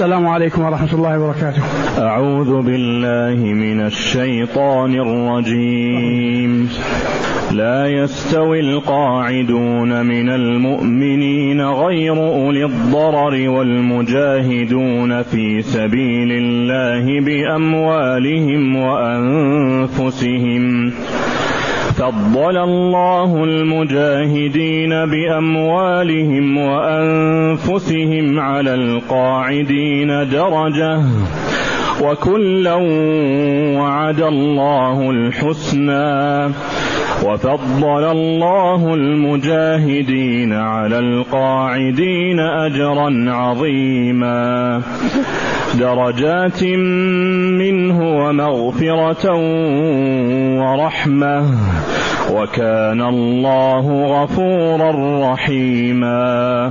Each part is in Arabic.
السلام عليكم ورحمة الله وبركاته. أعوذ بالله من الشيطان الرجيم. لا يستوي القاعدون من المؤمنين غير أولي الضرر والمجاهدون في سبيل الله بأموالهم وأنفسهم. فضل الله المجاهدين بأموالهم وأنفسهم على القاعدين درجة، وكلا وعد الله الحسنى. وفضل الله المجاهدين على القاعدين أجرا عظيما، درجات منه ومغفرة ورحمة، وكان الله غفورا رحيما.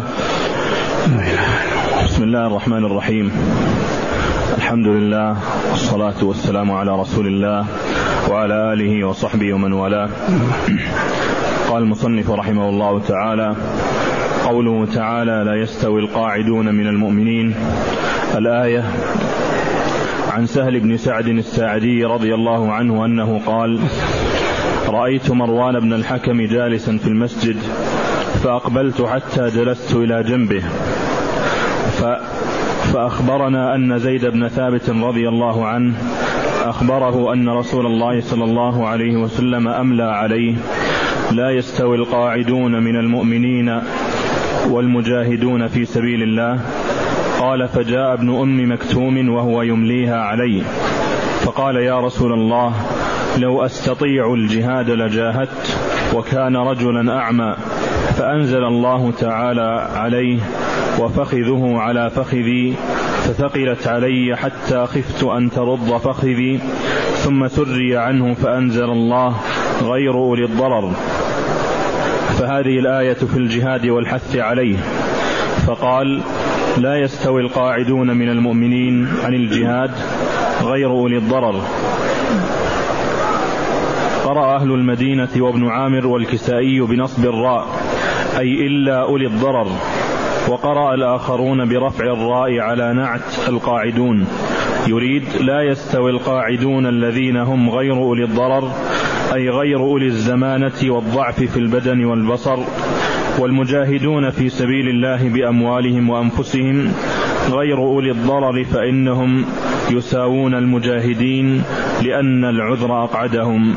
بسم الله الرحمن الرحيم. الحمد لله والصلاة والسلام على رسول الله وعلى آله وصحبه ومن والاه. قال المصنف رحمه الله تعالى: قوله تعالى: لا يستوي القاعدون من المؤمنين. الآية. عن سهل بن سعد الساعدي رضي الله عنه أنه قال: رأيت مروان بن الحكم جالسا في المسجد، فأقبلت حتى جلست إلى جنبه، فأخبرنا أن زيد بن ثابت رضي الله عنه أخبره أن رسول الله صلى الله عليه وسلم أملى عليه: لا يستوي القاعدون من المؤمنين والمجاهدون في سبيل الله. قال: فجاء ابن أم مكتوم وهو يمليها علي، فقال: يا رسول الله، لو أستطيع الجهاد لجاهدت، وكان رجلا أعمى. فأنزل الله تعالى عليه: وفخذه على فخذي، فثقلت علي حتى خفت أن ترض فخذي. ثم سري عنه فأنزل الله: غير أولي الضرر. فهذه الآية في الجهاد والحث عليه. فقال: لا يستوي القاعدون من المؤمنين عن الجهاد غير أولي الضرر. قرأ أهل المدينة وابن عامر والكسائي بنصب الراء، أي إلا أولي الضرر. وقرأ الآخرون برفع الراء على نعت القاعدون، يريد: لا يستوي القاعدون الذين هم غير أولي الضرر، أي غير أولي الزمانة والضعف في البدن والبصر، والمجاهدون في سبيل الله بأموالهم وأنفسهم غير أولي الضرر، فإنهم يساوون المجاهدين لأن العذر أقعدهم.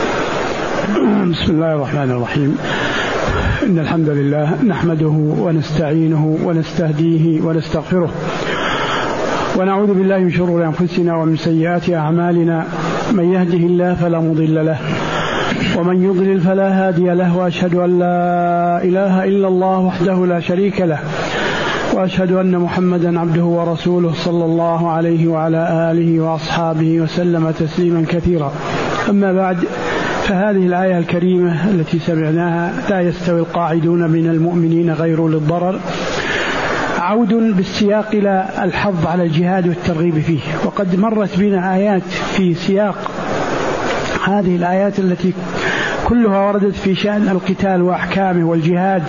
بسم الله الرحمن الرحيم. إن الحمد لله نحمده ونستعينه ونستهديه ونستغفره، ونعوذ بالله من شرور أنفسنا ومن سيئات أعمالنا. من يهده الله فلا مضل له، ومن يضلل فلا هادي له. وأشهد أن لا إله إلا الله وحده لا شريك له، وأشهد أن محمدا عبده ورسوله صلى الله عليه وعلى آله وأصحابه وسلم تسليما كثيرا. أما بعد، فهذه الآية الكريمة التي سمعناها: لا يستوي القاعدون من المؤمنين غير أولي الضرر، عود بالسياق إلى الحظ على الجهاد والترغيب فيه. وقد مرت بنا آيات في سياق هذه الآيات التي كلها وردت في شأن القتال وأحكامه والجهاد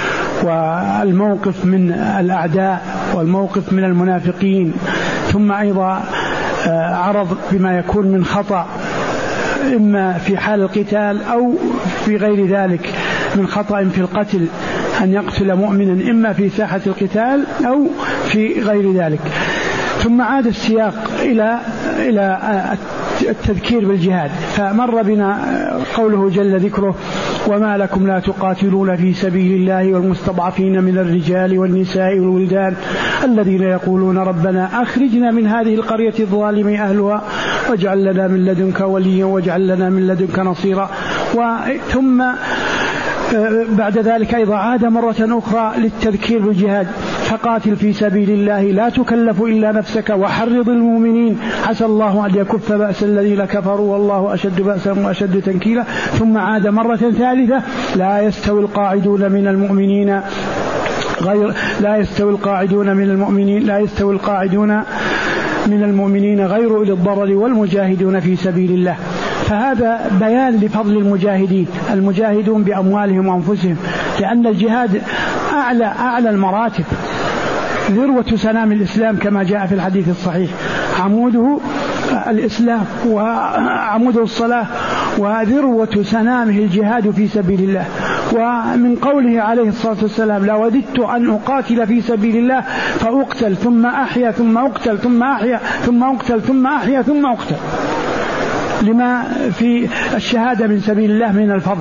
والموقف من الأعداء والموقف من المنافقين، ثم أيضا عرض بما يكون من خطأ إما في حال القتال أو في غير ذلك من خطأ في القتل، أن يقتل مؤمنا إما في ساحة القتال أو في غير ذلك. ثم عاد السياق إلى التذكير بالجهاد، فمر بنا قوله جل ذكره: وما لكم لا تقاتلون في سبيل الله والمستضعفين من الرجال والنساء والولدان الذين يقولون ربنا أخرجنا من هذه القرية الظالم أهلها واجعل لنا من لدنك وليا واجعل لنا من لدنك نصيرا. ثم بعد ذلك أيضا عاد مرة أخرى للتذكير بالجهاد: فقاتل في سبيل الله لا تكلف إلا نفسك وحرض المؤمنين عسى الله أن يكف بأس الذين كفروا والله أشد بأسا وأشد تنكيلا. ثم عاد مرة ثالثة: لا يستوي القاعدون من المؤمنين غير أولي الضرر والمجاهدون في سبيل الله. فهذا بيان لفضل المجاهدون بأموالهم وأنفسهم، لأن الجهاد أعلى المراتب، ذروة سنام الإسلام كما جاء في الحديث الصحيح، عموده الإسلام وعموده الصلاة، وذروة سنامه الجهاد في سبيل الله. ومن قوله عليه الصلاة والسلام: لوددت أن أقاتل في سبيل الله فأقتل ثم أحيا ثم أقتل ثم أحيا ثم أقتل ثم أحيا ثم أقتل، لما في الشهادة من سبيل الله من الفضل.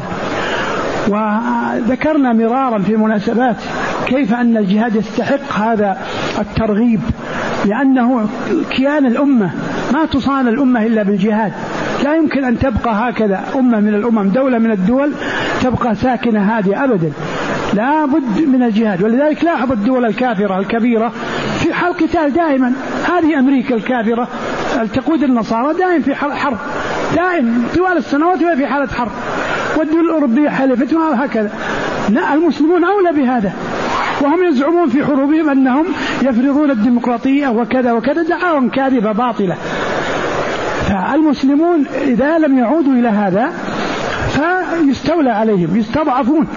وذكرنا مرارا في مناسبات كيف أن الجهاد يستحق هذا الترغيب، لأنه كيان الأمة، ما تصان الأمة إلا بالجهاد. لا يمكن أن تبقى هكذا أمة من الأمم، دولة من الدول تبقى ساكنة هادئة أبدا، لا بد من الجهاد. ولذلك لاحظ الدول الكافرة الكبيرة في حال قتال دائما. هذه أمريكا الكافرة تقود النصارى دائم في حرب، دائم طوال السنوات وهي في حالة حرب، والدول الأوروبية حلفتها وهكذا. المسلمون أولى بهذا، وهم يزعمون في حروبهم أنهم يفرضون الديمقراطية وكذا وكذا، دعاوى كاذبة باطلة. فالمسلمون إذا لم يعودوا إلى هذا فيستولى عليهم، يستضعفون.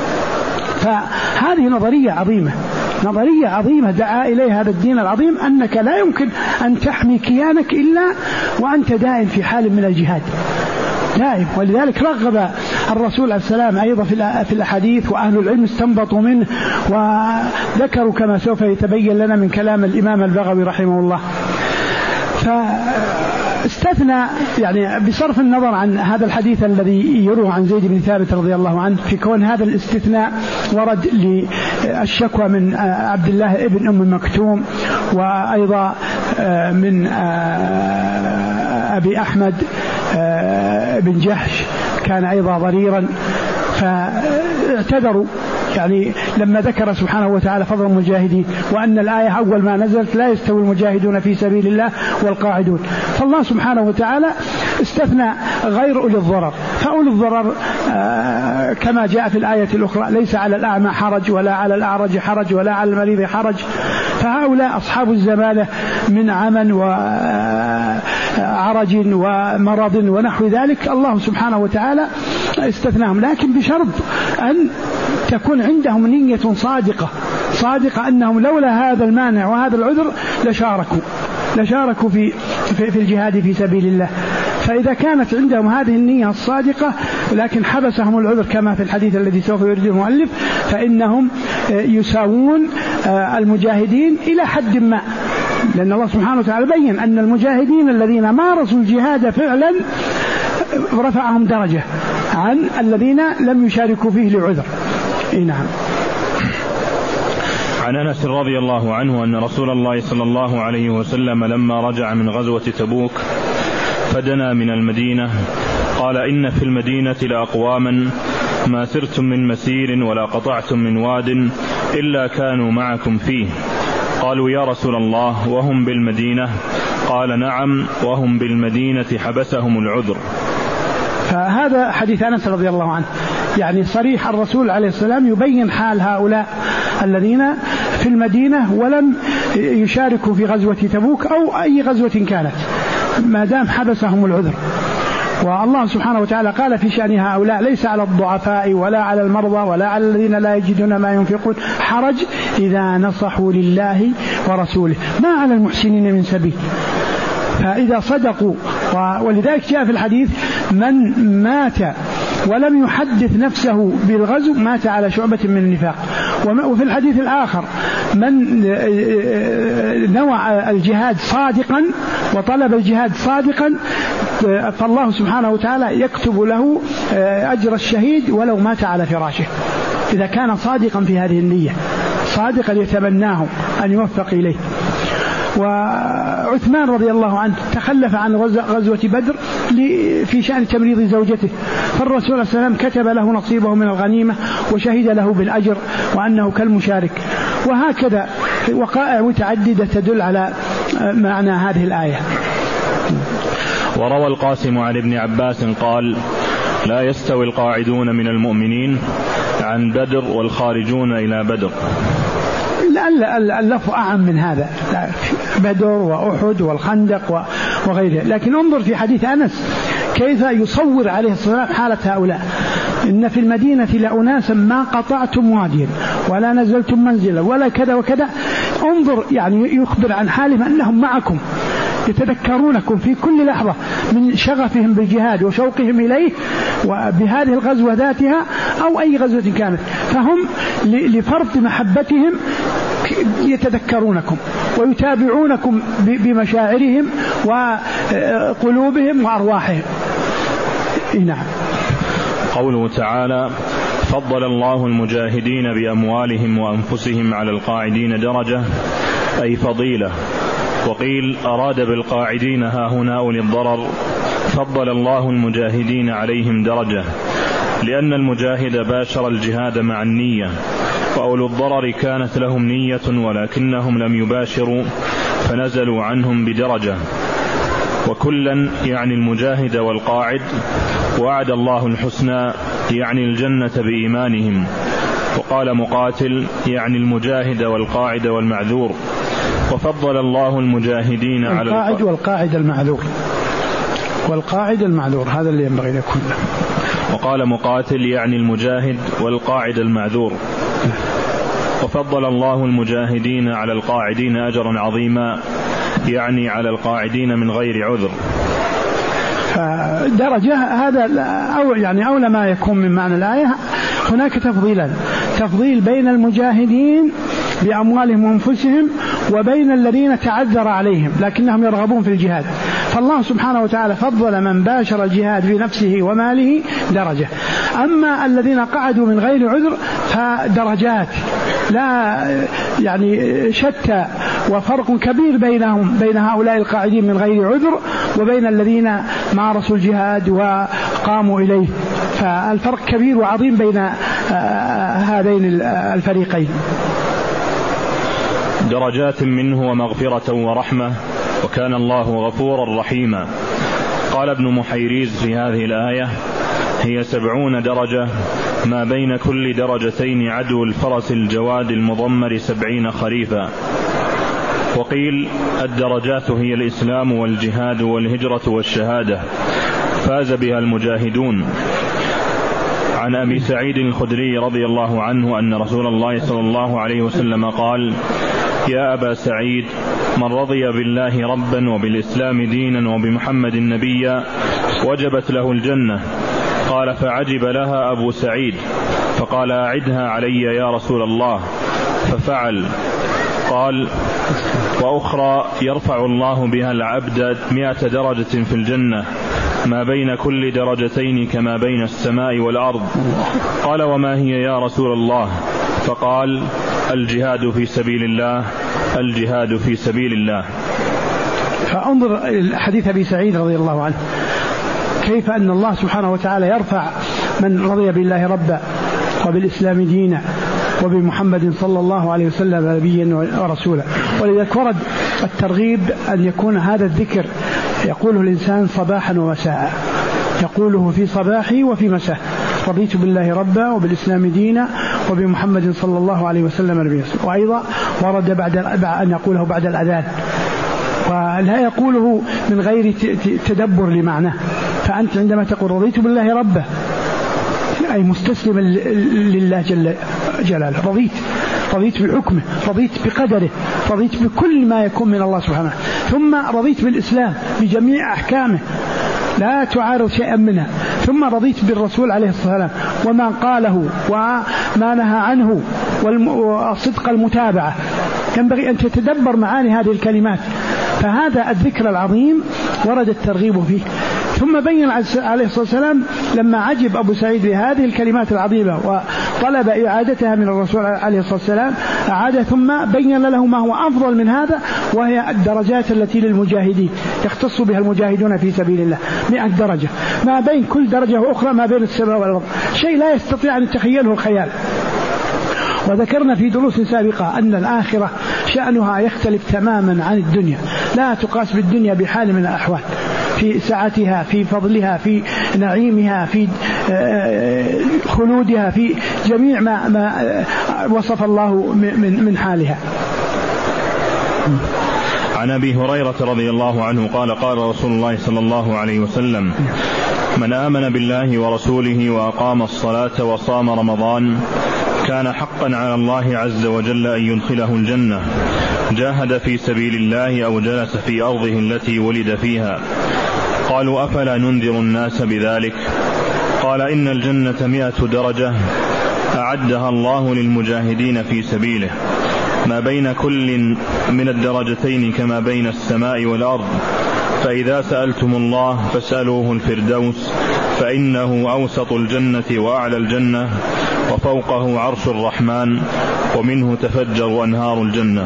فهذه نظرية عظيمة، نظرية عظيمة دعا إليها هذا الدين العظيم، أنك لا يمكن أن تحمي كيانك إلا وأنت دائم في حال من الجهاد دائم. ولذلك رغب الرسول عليه السلام أيضا في الأحاديث، وأهل العلم استنبطوا منه وذكروا كما سوف يتبين لنا من كلام الإمام البغوي رحمه الله. فاستثنى يعني بصرف النظر عن هذا الحديث الذي يروى عن زيد بن ثابت رضي الله عنه في كون هذا الاستثناء ورد للشكوى من عبد الله ابن أم مكتوم، وأيضا من أبي أحمد بن جحش كان أيضا ضريرا، فاعتذروا يعني لما ذكر سبحانه وتعالى فضل المجاهدين، وأن الآية أول ما نزلت لا يستوي المجاهدون في سبيل الله والقاعدون. فالله سبحانه وتعالى استثنى غير أولي الضرر. فأولي الضرر كما جاء في الآية الأخرى: ليس على الأعمى حرج ولا على الأعرج حرج ولا على المريض حرج. فهؤلاء أصحاب الزمالة من عمى وعرج ومرض ونحو ذلك، الله سبحانه وتعالى استثناهم، لكن بشرط أن تكون عندهم نية صادقة أنهم لولا هذا المانع وهذا العذر لشاركوا في الجهاد في سبيل الله. فإذا كانت عندهم هذه النية الصادقة لكن حبسهم العذر كما في الحديث الذي سوف يريد المؤلف، فإنهم يساوون المجاهدين إلى حد ما، لأن الله سبحانه وتعالى بين أن المجاهدين الذين مارسوا الجهاد فعلا رفعهم درجة عن الذين لم يشاركوا فيه لعذر. نعم. عن أنس رضي الله عنه أن رسول الله صلى الله عليه وسلم لما رجع من غزوة تبوك فدنا من المدينة قال: إن في المدينة لأقواما ما سرتم من مسير ولا قطعتم من واد إلا كانوا معكم فيه. قالوا: يا رسول الله وهم بالمدينة؟ قال: نعم وهم بالمدينة حبسهم العذر. فهذا حديث أنس رضي الله عنه يعني صريح، الرسول عليه السلام يبين حال هؤلاء الذين في المدينة ولم يشاركوا في غزوة تبوك أو أي غزوة كانت، ما دام حبسهم العذر. والله سبحانه وتعالى قال في شأن هؤلاء: ليس على الضعفاء ولا على المرضى ولا على الذين لا يجدون ما ينفقون حرج إذا نصحوا لله ورسوله ما على المحسنين من سبيل. فإذا صدقوا، ولذلك جاء في الحديث: من مات ولم يحدث نفسه بالغزو مات على شعبة من النفاق. وفي الحديث الآخر: من نوى الجهاد صادقا وطلب الجهاد صادقا فالله سبحانه وتعالى يكتب له أجر الشهيد ولو مات على فراشه، إذا كان صادقا في هذه النية، صادقا يتمناه أن يوفق إليه. وعثمان رضي الله عنه تخلف عن غزوة بدر في شأن تمريض زوجته، فالرسول صلى الله عليه وسلم كتب له نصيبه من الغنيمة وشهد له بالأجر وأنه كالمشارك. وهكذا وقائع متعددة تدل على معنى هذه الآية. وروى القاسم عن ابن عباس قال: لا يستوي القاعدون من المؤمنين عن بدر والخارجون إلى بدر. اللفظ أعم من هذا، بدر وأحد والخندق وغيره. لكن انظر في حديث أنس كيف يصور عليه الصلاة والسلام حالة هؤلاء. إن في المدينة لأناسا ما قطعتم واديا ولا نزلتم منزلا ولا كذا وكذا. انظر يعني يخبر عن حالهم أنهم معكم يتذكرونكم في كل لحظة من شغفهم بالجهاد وشوقهم إليه وبهذه الغزوة ذاتها أو أي غزوة كانت، فهم لفرط محبتهم يتذكرونكم ويتابعونكم بمشاعرهم وقلوبهم وأرواحهم. نعم. قوله تعالى: فضل الله المجاهدين بأموالهم وأنفسهم على القاعدين درجة، أي فضيلة. وقيل أراد بالقاعدين هاهنا أولي الضرر، فضل الله المجاهدين عليهم درجة، لأن المجاهد باشر الجهاد مع النية، وأولو الضرر كانت لهم نية ولكنهم لم يباشروا فنزلوا عنهم بدرجة. وكلا يعني المجاهد والقاعد وعد الله الحسنى يعني الجنة بإيمانهم. وقال مقاتل يعني المجاهد والقاعد والمعذور. وفضل الله المجاهدين على القاعد والقاعد المعذور، والقاعد المعذور هذا اللي ينبغي يكون. وقال مقاتل يعني المجاهد والقاعد المعذور. وفضل الله المجاهدين على القاعدين أجرا عظيما، يعني على القاعدين من غير عذر. درجة هذا أو يعني أولى ما يكون من معنى الآية. هناك تفضيل بين المجاهدين بأموالهم وأنفسهم وبين الذين تعذر عليهم لكنهم يرغبون في الجهاد. فالله سبحانه وتعالى فضل من باشر الجهاد بنفسه وماله درجة. أما الذين قعدوا من غير عذر فدرجات لا يعني شتى وفرق كبير بين هؤلاء القاعدين من غير عذر وبين الذين مارسوا الجهاد وقاموا إليه. فالفرق كبير وعظيم بين هذين الفريقين. درجات منه ومغفرة ورحمة، وكان الله غفورا رحيما. قال ابن محيريز في هذه الآية: هي 70 درجة، ما بين كل درجتين عدو الفرس الجواد المضمر 70 خريفا. وقيل الدرجات هي الإسلام والجهاد والهجرة والشهادة، فاز بها المجاهدون. عن أبي سعيد الخدري رضي الله عنه أن رسول الله صلى الله عليه وسلم قال: يا أبا سعيد، من رضي بالله ربا وبالإسلام دينا وبمحمد نبيا وجبت له الجنة. قال: فعجب لها أبو سعيد فقال: أعدها علي يا رسول الله. ففعل. قال: وأخرى يرفع الله بها العبد 100 درجة في الجنة، ما بين كل درجتين كما بين السماء والأرض. قال: وما هي يا رسول الله؟ فقال: الجهاد في سبيل الله، الجهاد في سبيل الله. فانظر حديث أبي سعيد رضي الله عنه كيف أن الله سبحانه وتعالى يرفع من رضي بالله ربا وبالإسلام دينا وبمحمد صلى الله عليه وسلم نبيا ورسولا. ولذلك ورد الترغيب أن يكون هذا الذكر يقوله الإنسان صباحا ومساء، يقوله في صباحه وفي مساء: رضيت بالله ربا وبالإسلام دينا وبمحمد صلى الله عليه وسلم نبيا. وأيضا ورد بعد أن يقوله بعد الأذان، ولا يقوله من غير تدبر لمعناه. فأنت عندما تقول رضيت بالله ربا أي مستسلما لله جل جلاله، رضيت بحكمه، رضيت بقدره، رضيت بكل ما يكون من الله سبحانه. ثم رضيت بالإسلام بجميع أحكامه لا تعارض شيئا منها. ثم رضيت بالرسول عليه الصلاة والسلام وما قاله وما نهى عنه والصدق المتابعة. ينبغي أن تتدبر معاني هذه الكلمات. فهذا الذكر العظيم ورد الترغيب فيه. ثم بين عليه الصلاة والسلام لما عجب أبو سعيد بهذه الكلمات العظيمة وطلب إعادتها من الرسول عليه الصلاة والسلام أعاد، ثم بين له ما هو أفضل من هذا، وهي الدرجات التي للمجاهدين يختص بها المجاهدون في سبيل الله 100 درجة، ما بين كل درجة وأخرى ما بين السماء والأرض، شيء لا يستطيع أن يتخيله الخيال. وذكرنا في دروس سابقة أن الآخرة شأنها يختلف تماما عن الدنيا، لا تقاس بالدنيا بحال من الأحوال، في سعتها، في فضلها، في نعيمها، في خلودها، في جميع ما وصف الله من حالها. عن أبي هريرة رضي الله عنه قال: قال رسول الله صلى الله عليه وسلم: من آمن بالله ورسوله وأقام الصلاة وصام رمضان كان حقا على الله عز وجل أن يدخله الجنة، جاهد في سبيل الله أو جلس في أرضه التي ولد فيها. قالوا أفلا ننذر الناس بذلك؟ قال إن الجنة 100 درجة أعدها الله للمجاهدين في سبيله، ما بين كل من الدرجتين كما بين السماء والأرض، فإذا سألتم الله فاسألوه الفردوس، فإنه أوسط الجنة وأعلى الجنة وفوقه عرش الرحمن، ومنه تفجر أنهار الجنة.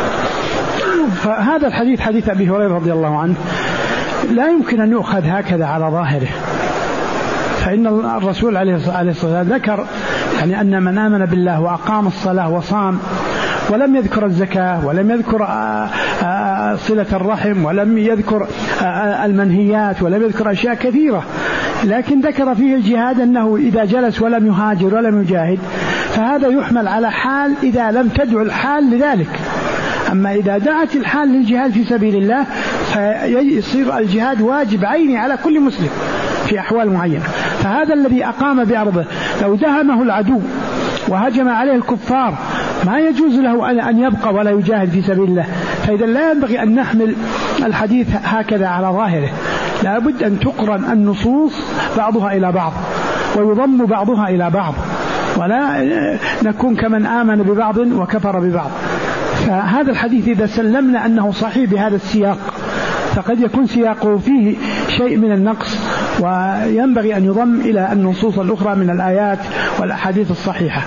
فهذا الحديث حديث أبي هريرة رضي الله عنه لا يمكن أن يؤخذ هكذا على ظاهره، فإن الرسول عليه الصلاة والسلام ذكر يعني أن من آمن بالله وأقام الصلاة وصام، ولم يذكر الزكاة، ولم يذكر صلة الرحم، ولم يذكر المنهيات، ولم يذكر أشياء كثيرة، لكن ذكر فيه الجهاد أنه إذا جلس ولم يهاجر ولم يجاهد فهذا يحمل على حال إذا لم تدعو الحال لذلك. أما إذا دعت الحال للجهاد في سبيل الله فيصير الجهاد واجب عيني على كل مسلم في أحوال معينة. فهذا الذي أقام بأرضه لو دهمه العدو وهجم عليه الكفار ما يجوز له أن يبقى ولا يجاهد في سبيل الله. فإذا لا ينبغي أن نحمل الحديث هكذا على ظاهره، لا بد أن تقرن النصوص بعضها إلى بعض ويضم بعضها إلى بعض، ولا نكون كمن آمن ببعض وكفر ببعض. فهذا الحديث إذا سلمنا أنه صحيح بهذا السياق فقد يكون سياقه فيه شيء من النقص، وينبغي أن يضم إلى النصوص الأخرى من الآيات والأحاديث الصحيحة.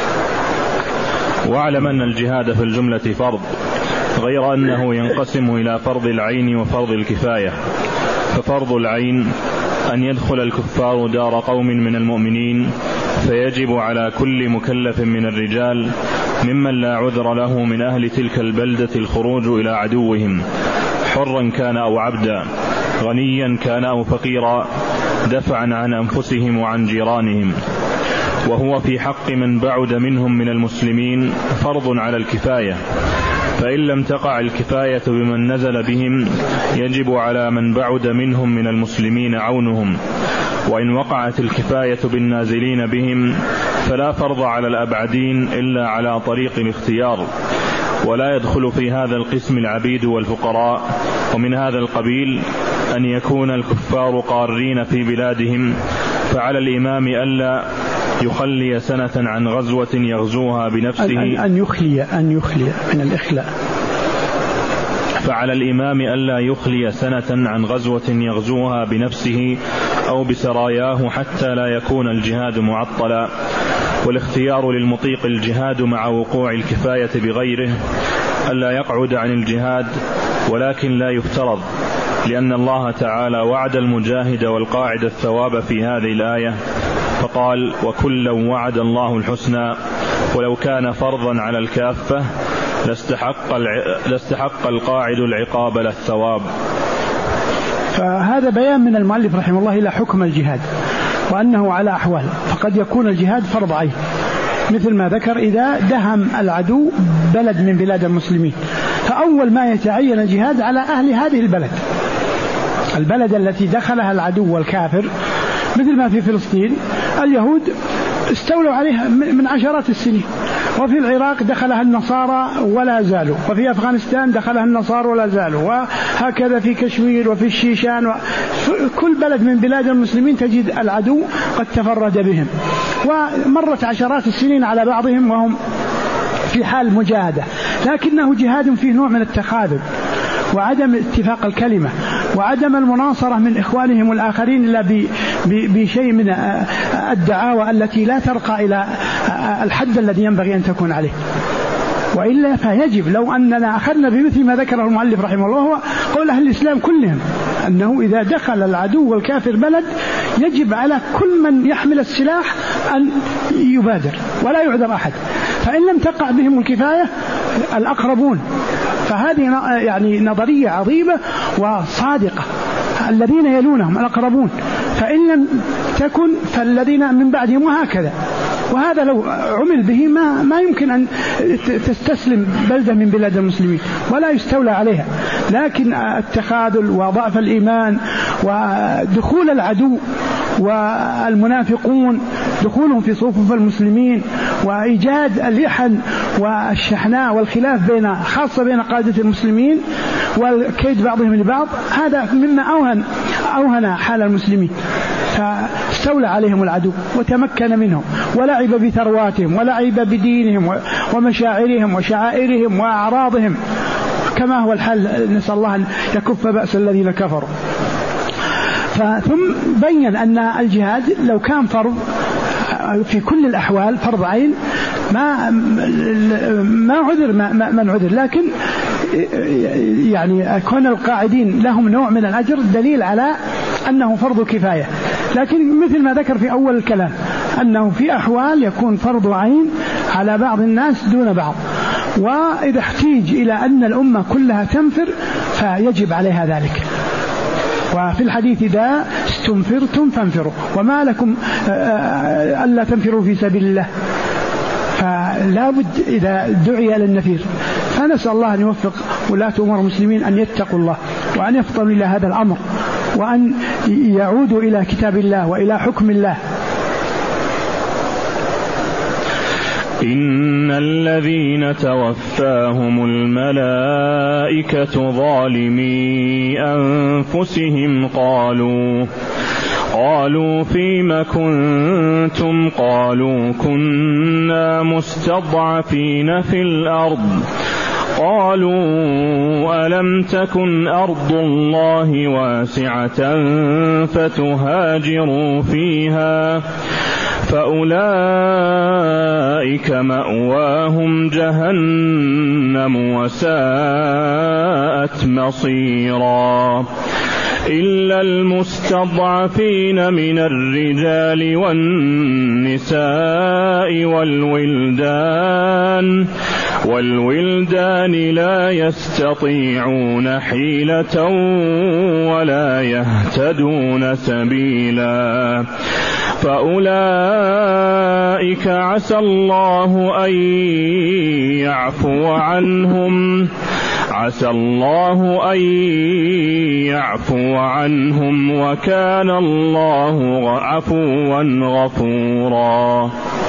واعلم أن الجهاد في الجملة فرض، غير أنه ينقسم إلى فرض العين وفرض الكفاية. ففرض العين أن يدخل الكفار دار قوم من المؤمنين، فيجب على كل مكلف من الرجال ممن لا عذر له من أهل تلك البلدة الخروج إلى عدوهم، حرا كان أو عبدا، غنيا كان أو فقيرا، دفعا عن أنفسهم وعن جيرانهم. وهو في حق من بعد منهم من المسلمين فرض على الكفاية، فإن لم تقع الكفاية بمن نزل بهم يجب على من بعد منهم من المسلمين عونهم. وإن وقعت الكفاية بالنازلين بهم فلا فرض على الأبعدين إلا على طريق الاختيار، ولا يدخل في هذا القسم العبيد والفقراء. ومن هذا القبيل أن يكون الكفار قارين في بلادهم، فعلى الإمام ألا يخلي سنة عن غزوة يغزوها بنفسه، أن يخلي من الإخلاء. فعلى الإمام ألا يخلي سنة عن غزوة يغزوها بنفسه أو بسراياه حتى لا يكون الجهاد معطلا. والاختيار للمطيق الجهاد مع وقوع الكفاية بغيره، ألا يقعد عن الجهاد، ولكن لا يفترض، لأن الله تعالى وعد المجاهد والقاعد الثواب في هذه الآية، فقال وكلا وعد الله الحسنى. ولو كان فرضا على الكافة لاستحق القاعد العقاب لا الثواب. فهذا بيان من المؤلف رحمه الله إلى حكم الجهاد، وأنه على أحوال، فقد يكون الجهاد فرض عين مثل ما ذكر إذا دهم العدو بلد من بلاد المسلمين، فأول ما يتعين الجهاد على أهل هذه البلد التي دخلها العدو والكافر، مثل ما في فلسطين اليهود استولوا عليها من عشرات السنين، وفي العراق دخلها النصارى ولا زالوا، وفي أفغانستان دخلها النصارى ولا زالوا، وهكذا في كشمير وفي الشيشان، كل بلد من بلاد المسلمين تجد العدو قد تفرد بهم، ومرت عشرات السنين على بعضهم وهم في حال مجاهدة، لكنه جهاد فيه نوع من التخاذل وعدم اتفاق الكلمة وعدم المناصرة من إخوانهم الآخرين إلا بشيء من الدعاوى التي لا ترقى إلى الحد الذي ينبغي أن تكون عليه. وإلا فيجب لو أننا أخذنا بمثل ما ذكره المؤلف رحمه الله، هو قول أهل الإسلام كلهم، أنه إذا دخل العدو والكافر بلد يجب على كل من يحمل السلاح أن يبادر ولا يعذر أحد، فإن لم تقع بهم الكفاية الأقربون. فهذه يعني نظرية عظيمة وصادقة، الذين يلونهم الأقربون، فإن لم تكن فالذين من بعدهم، وهكذا. وهذا لو عمل به ما يمكن أن تستسلم بلدة من بلاد المسلمين ولا يستولى عليها، لكن التخاذل وضعف الإيمان ودخول العدو والمنافقون دخولهم في صفوف المسلمين وإيجاد اللحن والشحناء والخلاف خاصة بين قادة المسلمين والكيد بعضهم لبعض، هذا مما أوهن حال المسلمين، فاستولى عليهم العدو وتمكن منهم ولعب بثرواتهم ولعب بدينهم ومشاعرهم وشعائرهم وأعراضهم كما هو الحال. نسأل الله أن يكف بأس الذين كفروا. ثم بين أن الجهاد لو كان فرض في كل الأحوال فرض عين ما عذر من عذر، لكن يعني كون القاعدين لهم نوع من الأجر دليل على أنه فرض كفاية، لكن مثل ما ذكر في أول الكلام أنه في أحوال يكون فرض عين على بعض الناس دون بعض، وإذا احتيج إلى أن الأمة كلها تنفر فيجب عليها ذلك. وفي الحديث إذا استنفرتم فانفروا وما لكم ألا تنفروا في سبيل الله، فلا بد إذا دعي إلى النفير. فنسأل الله أن يوفق ولاة أمور المسلمين أن يتقوا الله وأن يفطنوا إلى هذا الأمر وأن يعودوا إلى كتاب الله وإلى حكم الله. إن الذين توفاهم الملائكة ظالمي أنفسهم قالوا فيم كنتم؟ قالوا كنا مستضعفين في الأرض. قالوا ألم تكن أرض الله واسعة فتهاجروا فيها فأولئك مأواهم جهنم وساءت مصيرا إلا المستضعفين من الرجال والنساء والولدان لا يستطيعون حيلة ولا يهتدون سبيلا فأولئك عسى الله أن يعفو عنهم وكان الله عفوا غفورا.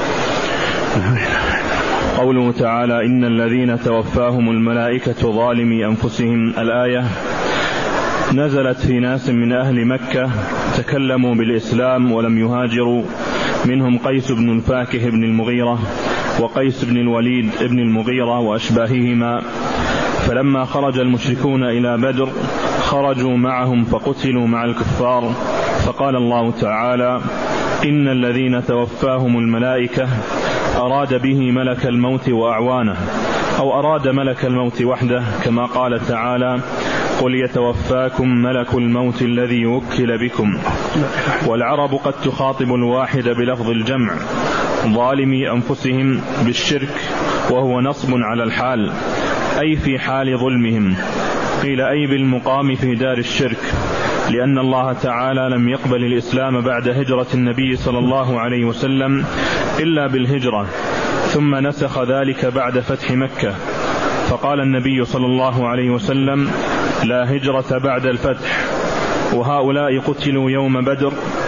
قوله تعالى إن الذين توفاهم الملائكة ظالمي أنفسهم، الآية نزلت في ناس من أهل مكة تكلموا بالإسلام ولم يهاجروا، منهم قيس بن الفاكه بن المغيرة وقيس بن الوليد بن المغيرة وأشباههما. فلما خرج المشركون إلى بدر خرجوا معهم فقتلوا مع الكفار، فقال الله تعالى إن الذين توفاهم الملائكة أراد به ملك الموت وأعوانه، أو أراد ملك الموت وحده كما قال تعالى قل يتوفاكم ملك الموت الذي وكل بكم. والعرب قد تخاطب الواحد بلفظ الجمع ظالمي أنفسهم بالشرك، وهو نصب على الحال أي في حال ظلمهم، قيل أي بالمقام في دار الشرك، لأن الله تعالى لم يقبل الإسلام بعد هجرة النبي صلى الله عليه وسلم إلا بالهجرة، ثم نسخ ذلك بعد فتح مكة، فقال النبي صلى الله عليه وسلم لا هجرة بعد الفتح. وهؤلاء قتلوا يوم بدر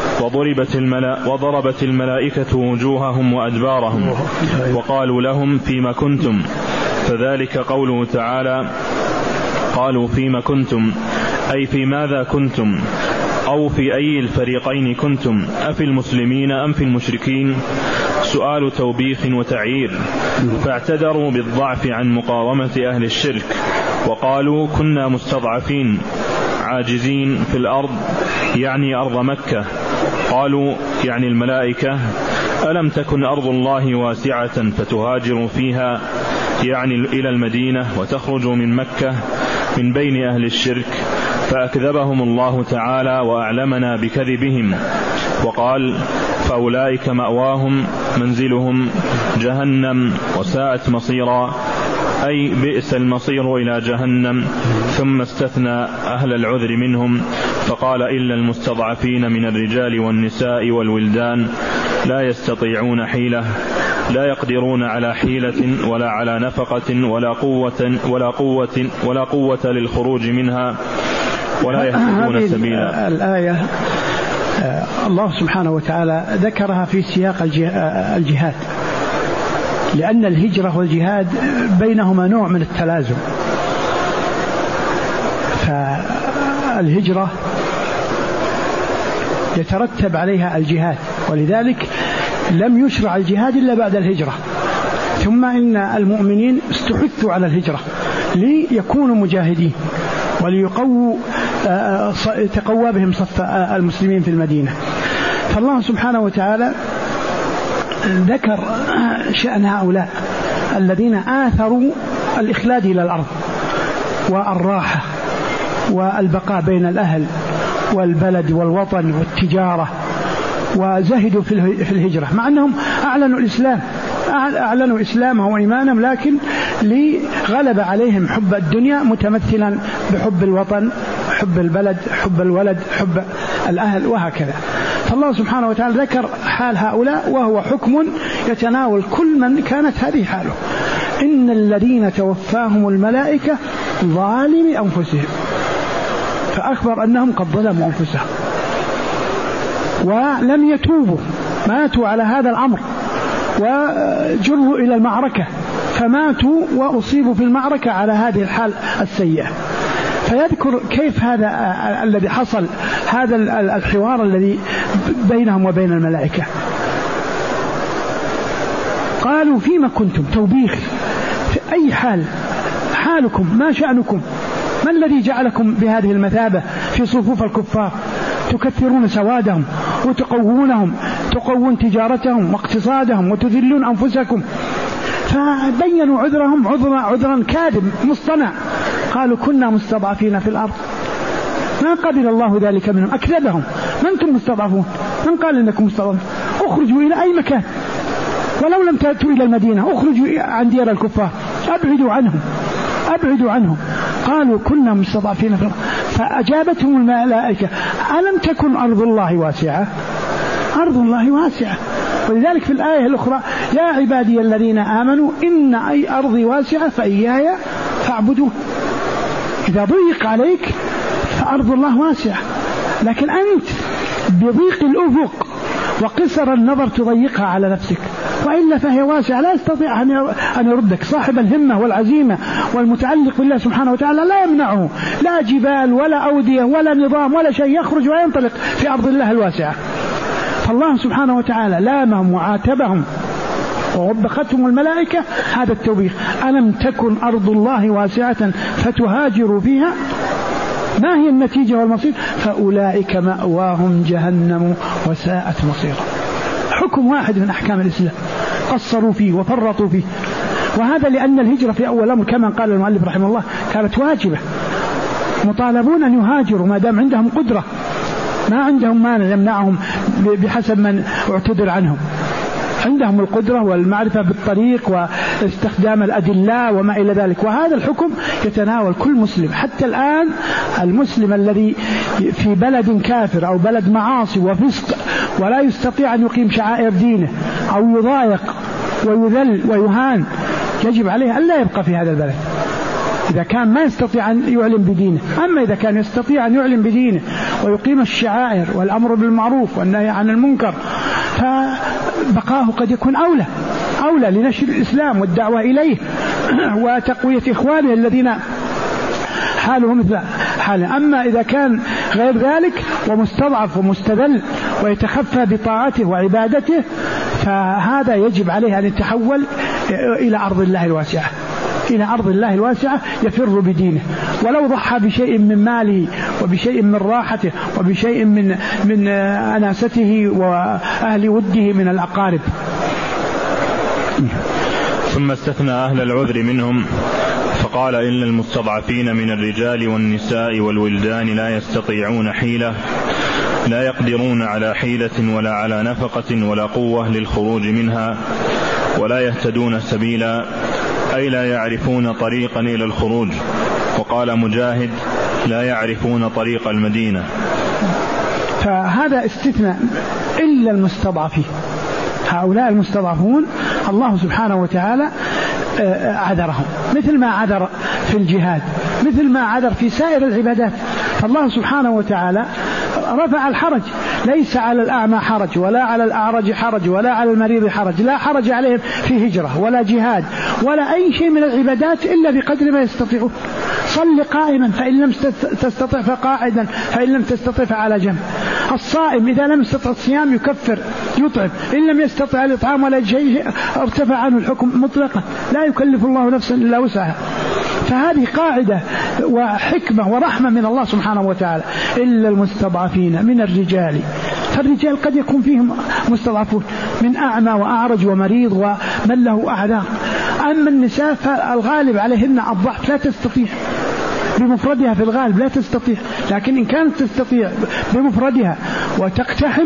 وضربت الملائكة وجوههم وأدبارهم وقالوا لهم فيما كنتم، فذلك قوله تعالى قالوا فيما كنتم أي في ماذا كنتم، أو في أي الفريقين كنتم، أفي المسلمين أم في المشركين؟ سؤال توبيخ وتعيير، فاعتذروا بالضعف عن مقاومة أهل الشرك وقالوا كنا مستضعفين عاجزين في الأرض، يعني أرض مكة. قالوا يعني الملائكة ألم تكن أرض الله واسعة فتهاجروا فيها، يعني إلى المدينة وتخرجوا من مكة من بين أهل الشرك، فأكذبهم الله تعالى وأعلمنا بكذبهم، وقال فأولئك مأواهم منزلهم جهنم وساءت مصيرا، أي بئس المصير إلى جهنم. ثم استثنى أهل العذر منهم فقال إلا المستضعفين من الرجال والنساء والولدان لا يستطيعون حيلة، لا يقدرون على حيلة ولا على نفقة ولا قوة للخروج منها ولا يهتدون سبيلا. الآية الله سبحانه وتعالى ذكرها في سياق الجهاد، لأن الهجرة والجهاد بينهما نوع من التلازم. فالهجرة يترتب عليها الجهاد، ولذلك لم يشرع الجهاد إلا بعد الهجرة. ثم إن المؤمنين استحثوا على الهجرة ليكونوا مجاهدين وليقووا تقوى بهم صف المسلمين في المدينة. فالله سبحانه وتعالى ذكر شأن هؤلاء الذين آثروا الإخلاد إلى الأرض والراحة والبقاء بين الأهل والبلد والوطن والتجارة، وزهدوا في الهجرة، مع أنهم أعلنوا إسلامهم وإيمانهم، لكن لغلب عليهم حب الدنيا متمثلا بحب الوطن، حب البلد، حب الولد، حب الأهل، وهكذا. فالله سبحانه وتعالى ذكر حال هؤلاء، وهو حكم يتناول كل من كانت هذه حاله. إن الذين توفاهم الملائكة ظالمي أنفسهم، فأخبر أنهم قد ظلموا أنفسهم ولم يتوبوا، ماتوا على هذا الأمر وجروا إلى المعركة، فماتوا وأصيبوا في المعركة على هذه الحال السيئة. فيذكر كيف هذا الذي حصل، هذا الحوار الذي بينهم وبين الملائكة. قالوا فيما كنتم، توبيخ، في أي حال، حالكم، ما شأنكم، ما الذي جعلكم بهذه المثابة في صفوف الكفار، تكثرون سوادهم وتقوونهم، تقوون تجارتهم واقتصادهم وتذلون أنفسكم. فبينوا عذرهم عذرا كاذب مصطنع. قالوا كنا مستضعفين في الأرض، ما قبل الله ذلك منهم، أكذبهم. ما أنتم مستضعفون؟ من قال إنكم مستضعفون؟ اخرجوا إلى أي مكان، ولو لم تأتوا إلى المدينة اخرجوا عن ديار الكفار، أبعدوا عنهم. قالوا كنا مستضعفين في الأرض. فأجابتهم الملائكة ألم تكن أرض الله واسعة؟ أرض الله واسعة. ولذلك في الآية الأخرى يا عبادي الذين آمنوا إن أي أرضي واسعة فإياي فاعبدون. إذا ضيق عليك فأرض الله واسعة، لكن أنت بضيق الأفق وقصر النظر تضيقها على نفسك، وإلا فهي واسعة لا يستطيع أن يردك. صاحب الهمة والعزيمة والمتعلق بالله سبحانه وتعالى لا يمنعه لا جبال ولا أودية ولا نظام ولا شيء، يخرج وينطلق في أرض الله الواسعة. فالله سبحانه وتعالى لامهم وعاتبهم ووبختهم الملائكة هذا التوبيخ. ألم تكن أرض الله واسعة فتهاجروا فيها؟ ما هي النتيجة والمصير؟ فأولئك مأواهم جهنم وساءت مصيرا. حكم واحد من أحكام الإسلام قصروا فيه وفرطوا فيه. وهذا لأن الهجرة في أول الأمر كما قال المؤلف رحمه الله كانت واجبة، مطالبون أن يهاجروا ما دام عندهم قدرة، ما عندهم مانع يمنعهم بحسب من اعتذر عنهم. عندهم القدرة والمعرفة بالطريق واستخدام الأدلة وما إلى ذلك. وهذا الحكم يتناول كل مسلم. حتى الآن المسلم الذي في بلد كافر أو بلد معاصي وفسق ولا يستطيع أن يقيم شعائر دينه أو يضايق ويذل ويهان، يجب عليه أن لا يبقى في هذا البلد إذا كان ما يستطيع أن يعلم بدينه. أما إذا كان يستطيع أن يعلم بدينه ويقيم الشعائر والأمر بالمعروف والنهي عن المنكر، فبقاه قد يكون أولى لنشر الإسلام والدعوة إليه وتقوية إخوانه الذين حالهم مثل حاله. أما إذا كان غير ذلك ومستضعف ومستذل ويتخفى بطاعته وعبادته، فهذا يجب عليه أن يتحول إلى أرض الله الواسعة، إلى أرض الله الواسعة يفر بدينه، ولو ضحى بشيء من ماله وبشيء من راحته وبشيء من أناسته وأهل وده من الأقارب. ثم استثنى أهل العذر منهم فقال إن المستضعفين من الرجال والنساء والولدان لا يستطيعون حيلة، لا يقدرون على حيلة ولا على نفقة ولا قوة للخروج منها ولا يهتدون سبيلا، أي لا يعرفون طريقا إلى الخروج. وقال مجاهد لا يعرفون طريق المدينة. فهذا استثناء إلا المستضعفين. هؤلاء المستضعفون الله سبحانه وتعالى عذرهم مثل ما عذر في الجهاد، مثل ما عذر في سائر العبادات. فالله سبحانه وتعالى رفع الحرج، ليس على الأعمى حرج ولا على الأعرج حرج ولا على المريض حرج، لا حرج عليهم في هجرة ولا جهاد ولا أي شيء من العبادات إلا بقدر ما يستطيعون. صل قائما فإن لم تستطع فقاعدا فإن لم تستطع فعلى جنب. الصائم إذا لم يستطع الصيام يكفر يطعم، إن لم يستطع الإطعام ولا شيء ارتفع عنه الحكم مطلقا، لا يكلف الله نفسا إلا وسعها. فهذه قاعدة وحكمة ورحمة من الله سبحانه وتعالى. إلا المستضعفين من الرجال، فالرجال قد يكون فيهم مستضعفون من أعمى وأعرج ومريض ومن له أعذار. أما النساء فالغالب عليهن الضعف، لا تستطيع بمفردها في الغالب لا تستطيع، لكن إن كانت تستطيع بمفردها وتقتحم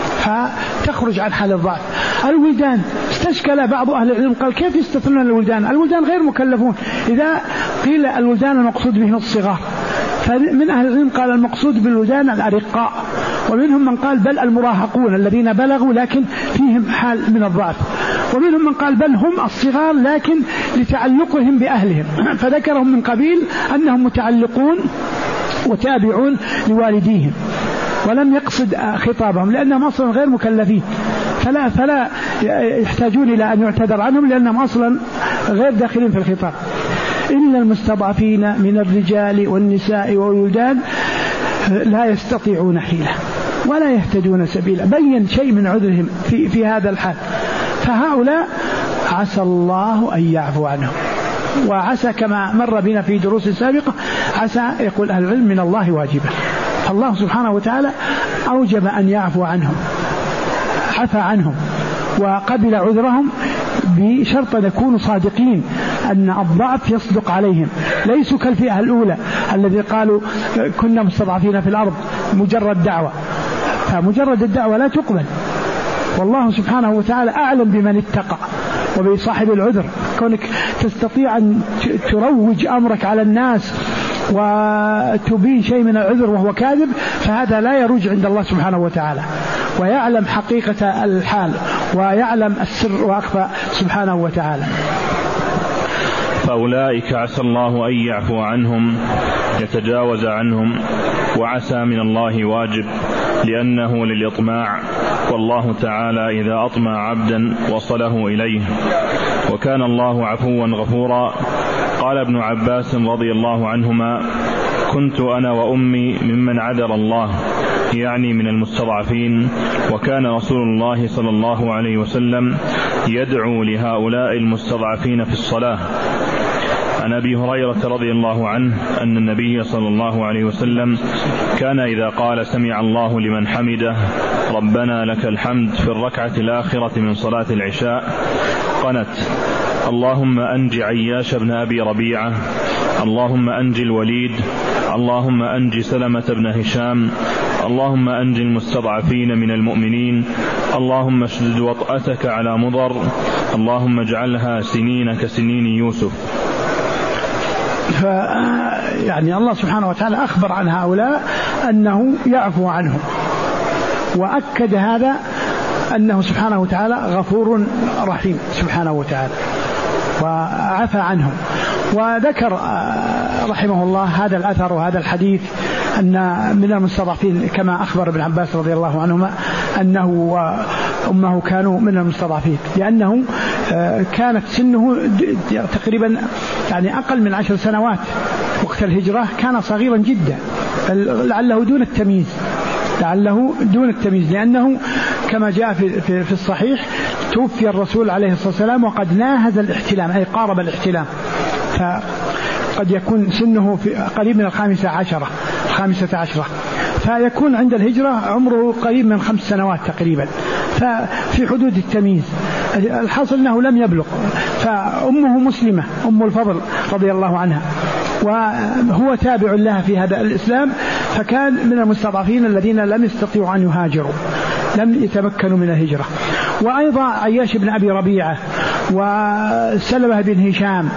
فتخرج عن حال الضعف. الولدان استشكل بعض أهل العلم قال كيف يستثنون الولدان؟ الولدان غير مكلفون. إذا قيل الولدان المقصود بهم الصغار، فمن أهل العلم قال المقصود بالولدان الأرقاء، ومنهم من قال بل المراهقون الذين بلغوا لكن فيهم حال من الضعف، ومنهم من قال بل هم الصغار لكن لتعلقهم بأهلهم، فذكرهم من قبيل أنهم متعلقون وتابعون لوالديهم، ولم يقصد خطابهم لأنهم أصلا غير مكلفين، فلا يحتاجون إلى أن يعتذر عنهم لأنهم أصلا غير داخلين في الخطاب. إلا المستضعفين من الرجال والنساء والولدان لا يستطيعون حيلة ولا يهتدون سبيلا. بين شيء من عذرهم في هذا الحال، فهؤلاء عسى الله أن يعفو عنهم. وعسى كما مر بنا في دروس سابقة، عسى يقول أهل العلم من الله واجبة، الله سبحانه وتعالى أوجب أن يعفو عنهم، عفى عنهم وقبل عذرهم بشرط أن يكونوا صادقين أن الضعف يصدق عليهم، ليسوا كالفئة الأولى الذي قالوا كنا مستضعفين في الأرض مجرد دعوة، فمجرد الدعوة لا تقبل. والله سبحانه وتعالى أعلم بمن اتقى وبصاحب العذر. كونك تستطيع أن تروج أمرك على الناس وتبين شيء من العذر وهو كاذب، فهذا لا يروج عند الله سبحانه وتعالى، ويعلم حقيقة الحال ويعلم السر وأخفى سبحانه وتعالى. فأولئك عسى الله أن يعفو عنهم يتجاوز عنهم، وعسى من الله واجب لأنه للإطماع، والله تعالى إذا أطمع عبدا وصله إليه، وكان الله عفوا غفورا. قال ابن عباس رضي الله عنهما كنت أنا وأمي ممن عذر الله، يعني من المستضعفين، وكان رسول الله صلى الله عليه وسلم يدعو لهؤلاء المستضعفين في الصلاة. عن أبي هريرة رضي الله عنه أن النبي صلى الله عليه وسلم كان إذا قال سمع الله لمن حمده ربنا لك الحمد في الركعة الآخرة من صلاة العشاء قنت اللهم أنج عياش بن أبي ربيعة، اللهم أنج الوليد، اللهم أنج سلمة بن هشام، اللهم أنج المستضعفين من المؤمنين، اللهم اشدد وطأتك على مضر، اللهم اجعلها سنين كسنين يوسف. يعني الله سبحانه وتعالى أخبر عن هؤلاء أنه يعفو عنهم، وأكد هذا أنه سبحانه وتعالى غفور رحيم سبحانه وتعالى، وعفى عنهم. وذكر رحمه الله هذا الأثر وهذا الحديث أن من المستضعفين كما أخبر ابن عباس رضي الله عنهما أنه وأمه كانوا من المستضعفين، لأنه كانت سنه تقريبا يعني أقل من 10 سنوات وقت الهجرة، كان صغيرا جدا، لعله دون التمييز، لأنه كما جاء في الصحيح توفي الرسول عليه الصلاة والسلام وقد ناهز الاحتلام، أي قارب الاحتلام، فقد يكون سنه قريب من 15، فيكون عند الهجرة عمره قريب من 5 سنوات تقريبا، ففي حدود التمييز. الحاصل أنه لم يبلغ. فأمه مسلمة أم الفضل رضي الله عنها، وهو تابع لها في هذا الإسلام، فكان من المستضعفين الذين لم يستطيعوا أن يهاجروا، لم يتمكنوا من الهجرة. وأيضا عياش بن أبي ربيعة وسلمة بن هشام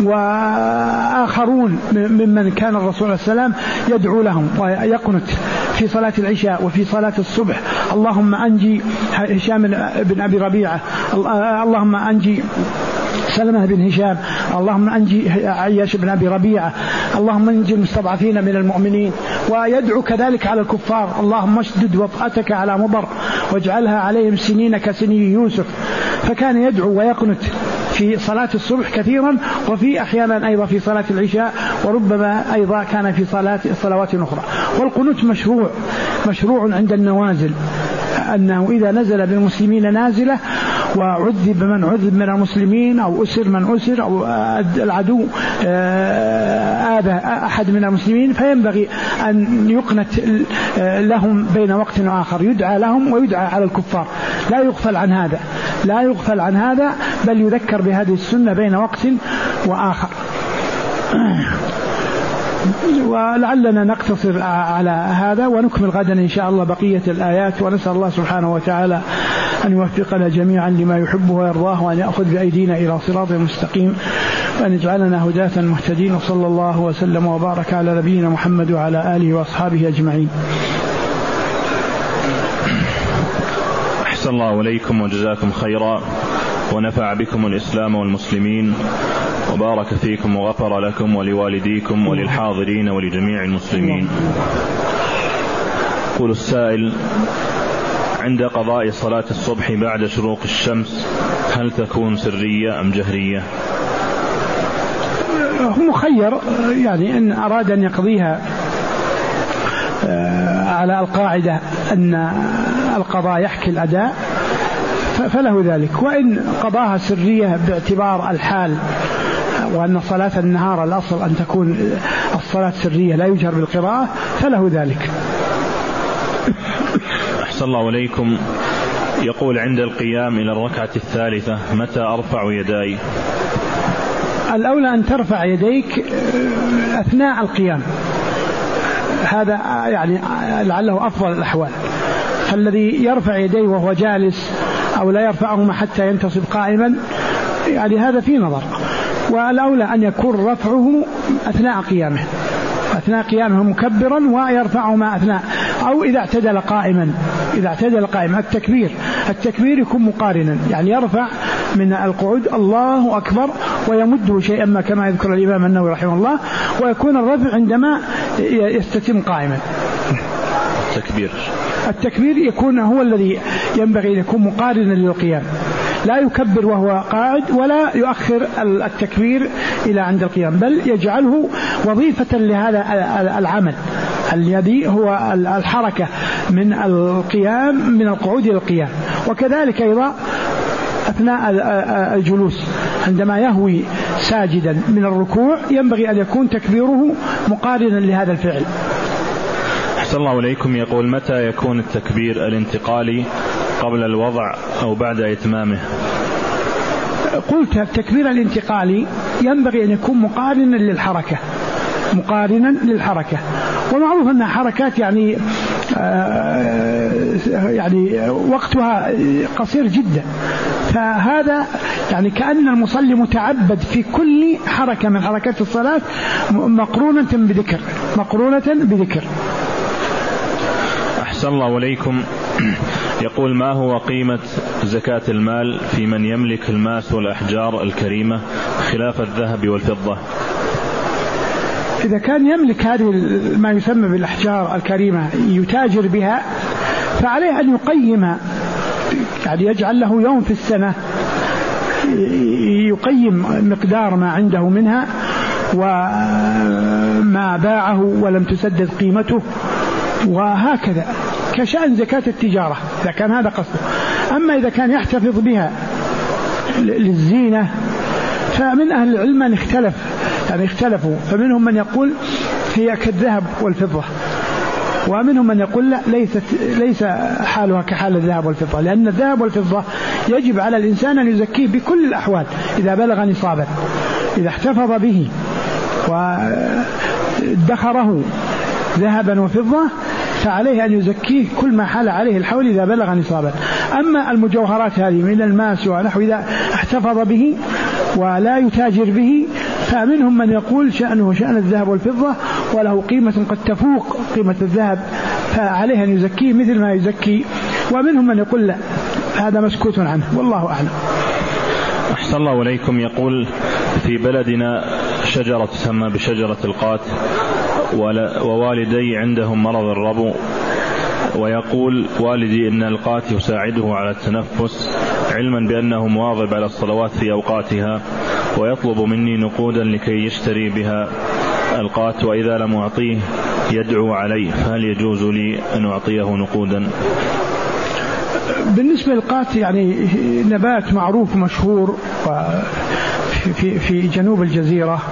وآخرون ممن كان الرسول صلى الله عليه وسلم يدعو لهم ويقنت في صلاة العشاء وفي صلاة الصبح: اللهم أنجي هشام بن أبي ربيعة، اللهم أنجي سلمة بن هشام، اللهم أنجي عياش بن أبي ربيعة، اللهم أنجي المستضعفين من المؤمنين. ويدعو كذلك على الكفار: اللهم اشدد وطأتك على مضر واجعلها عليهم سنين كسني يوسف. فكان يدعو ويقنت في صلاة الصبح كثيرا، وفي أحيانا أيضا في صلاة العشاء، وربما أيضا كان في صلوات أخرى. والقنوت مشروع عند النوازل، أنه إذا نزل بالمسلمين نازلة وعذب من عذب من المسلمين أو أسر من أسر أو العدو آذى أحد من المسلمين، فينبغي أن يقنت لهم بين وقت وآخر، يدعى لهم ويدعى على الكفار. لا يغفل عن هذا بل يذكر بهذه السنة بين وقت وآخر. ولعلنا نقتصر على هذا ونكمل غدا إن شاء الله بقية الآيات، ونسأل الله سبحانه وتعالى أن يوفقنا جميعا لما يحبه ويرضاه، وأن يأخذ بأيدينا إلى صراط مستقيم، وأن يجعلنا هداة مهتدين. وصلى الله وسلم وبارك على نبينا محمد وعلى آله وأصحابه أجمعين. أحسن الله إليكم وجزاكم خيرا، ونفع بكم الإسلام والمسلمين، وبارك فيكم وغفر لكم ولوالديكم وللحاضرين ولجميع المسلمين. يقول السائل: عند قضاء صلاة الصبح بعد شروق الشمس هل تكون سرية أم جهرية؟ هو مخير، يعني إن أراد أن يقضيها على القاعدة أن القضاء يحكي الأداء فله ذلك، وإن قضاها سرية باعتبار الحال وأن صلاة النهار الأصل أن تكون الصلاة سرية لا يجهر بالقراءة فله ذلك. أحسن الله إليكم. يقول: عند القيام إلى الركعة الثالثة متى أرفع يداي؟ الأولى أن ترفع يديك أثناء القيام، هذا يعني لعله أفضل الأحوال. فالذي يرفع يديه وهو جالس أو لا يرفعهما حتى ينتصب قائما، يعني هذا في نظر. والأولى أن يكون رفعه أثناء قيامه مكبرا ويرفعهما أثناء، أو إذا اعتدل قائما. التكبير يكون مقارنا، يعني يرفع من القعود الله أكبر ويمده شيئا ما كما يذكر الإمام النووي رحمه الله، ويكون الرفع عندما يستتم قائما. التكبير يكون هو الذي ينبغي أن يكون مقارنا للقيام، لا يكبر وهو قاعد ولا يؤخر التكبير إلى عند القيام، بل يجعله وظيفة لهذا العمل الذي هو الحركة من القيام من القعود إلى القيام. وكذلك أيضا أثناء الجلوس عندما يهوي ساجدا من الركوع ينبغي أن يكون تكبيره مقارنا لهذا الفعل. أحسن الله إليكم. يقول: متى يكون التكبير الانتقالي، قبل الوضع أو بعد إتمامه؟ قلت التكبير الانتقالي ينبغي أن يكون مقارنا للحركة، ومعروف أنها حركات يعني وقتها قصير جدا، فهذا يعني كأن المصلي متعبد في كل حركة من حركات الصلاة مقرونة بذكر. أحسن الله إليكم. يقول: ما هو قيمة زكاة المال في من يملك الماس والأحجار الكريمة خلاف الذهب والفضة؟ إذا كان يملك هذه ما يسمى بالأحجار الكريمة يتاجر بها، فعليه أن يقيم، يعني يجعل له يوم في السنة يقيم مقدار ما عنده منها وما باعه ولم تسدد قيمته، وهكذا كشأن زكاة التجارة إذا كان هذا قصده. أما إذا كان يحتفظ بها للزينة فمن أهل العلم من اختلفوا، فمنهم من يقول هي كالذهب والفضة، ومنهم من يقول لا، ليس حالها كحال الذهب والفضة، لأن الذهب والفضة يجب على الإنسان أن يزكيه بكل الأحوال إذا بلغ نصابا. إذا احتفظ به وادخره ذهبا وفضة فعليه أن يزكيه كل ما حال عليه الحول إذا بلغ نصابا. أما المجوهرات هذه من الماس ونحو إذا احتفظ به ولا يتاجر به فمنهم من يقول شأنه شأن الذهب والفضة، وله قيمة قد تفوق قيمة الذهب فعليه أن يزكيه مثل ما يزكي، ومنهم من يقول لا هذا مسكوت عنه والله أعلم. أحسن الله إليكم. يقول في بلدنا شجرة تسمى بشجرة القات، ووالدي عندهم مرض الربو، ويقول والدي إن القات يساعده على التنفس، علما بأنه مواظب على الصلوات في أوقاتها، ويطلب مني نقودا لكي يشتري بها القات، وإذا لم أعطيه يدعو علي، فهل يجوز لي أن أعطيه نقودا؟ بالنسبة للقات يعني نبات معروف مشهور في جنوب الجزيرة،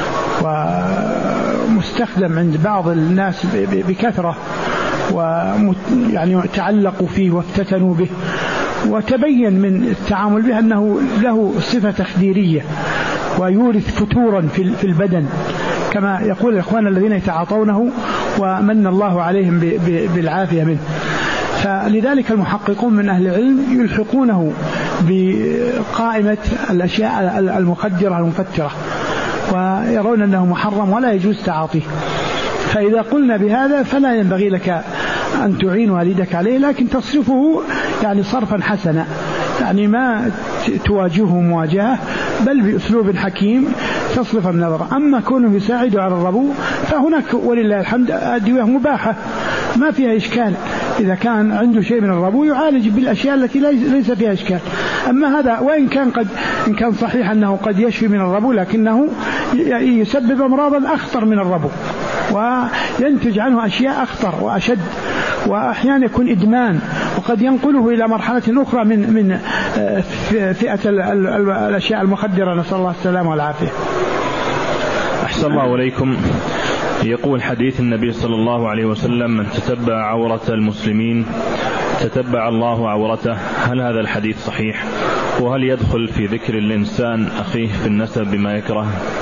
ومستخدم عند بعض الناس بكثرة، ويعني تعلقوا فيه وافتتنوا به، وتبين من التعامل به أنه له صفة تخديرية ويورث فتورا في البدن كما يقول الإخوان الذين يتعاطونه ومن الله عليهم بالعافية منه. فلذلك المحققون من أهل العلم يلحقونه بقائمة الأشياء المخدرة المفترة، ويرون أنه محرم ولا يجوز تعاطيه. فإذا قلنا بهذا فلا ينبغي لك أن تعين والدك عليه، لكن تصرفه يعني صرفا حسنا، يعني ما تواجهه مواجهة بل بأسلوب حكيم تصرف النظر. أما كونه يساعد على الربو فهناك ولله الحمد أدوية مباحة ما فيها إشكال، إذا كان عنده شيء من الربو يعالج بالأشياء التي ليس فيها إشكال. أما هذا وإن كان صحيح أنه قد يشفي من الربو، لكنه يسبب أمراضا أخطر من الربو، وينتج عنه أشياء أخطر وأشد، وأحيانا يكون إدمان، وقد ينقله إلى مرحلة أخرى من فئة الأشياء المخدرة، نسأل الله السلامة والعافية. أحسن الله إليكم. يقول حديث النبي صلى الله عليه وسلم: من تتبع عورة المسلمين تتبع الله عورته، هل هذا الحديث صحيح؟ وهل يدخل في ذكر الإنسان أخيه في النسب بما يكره؟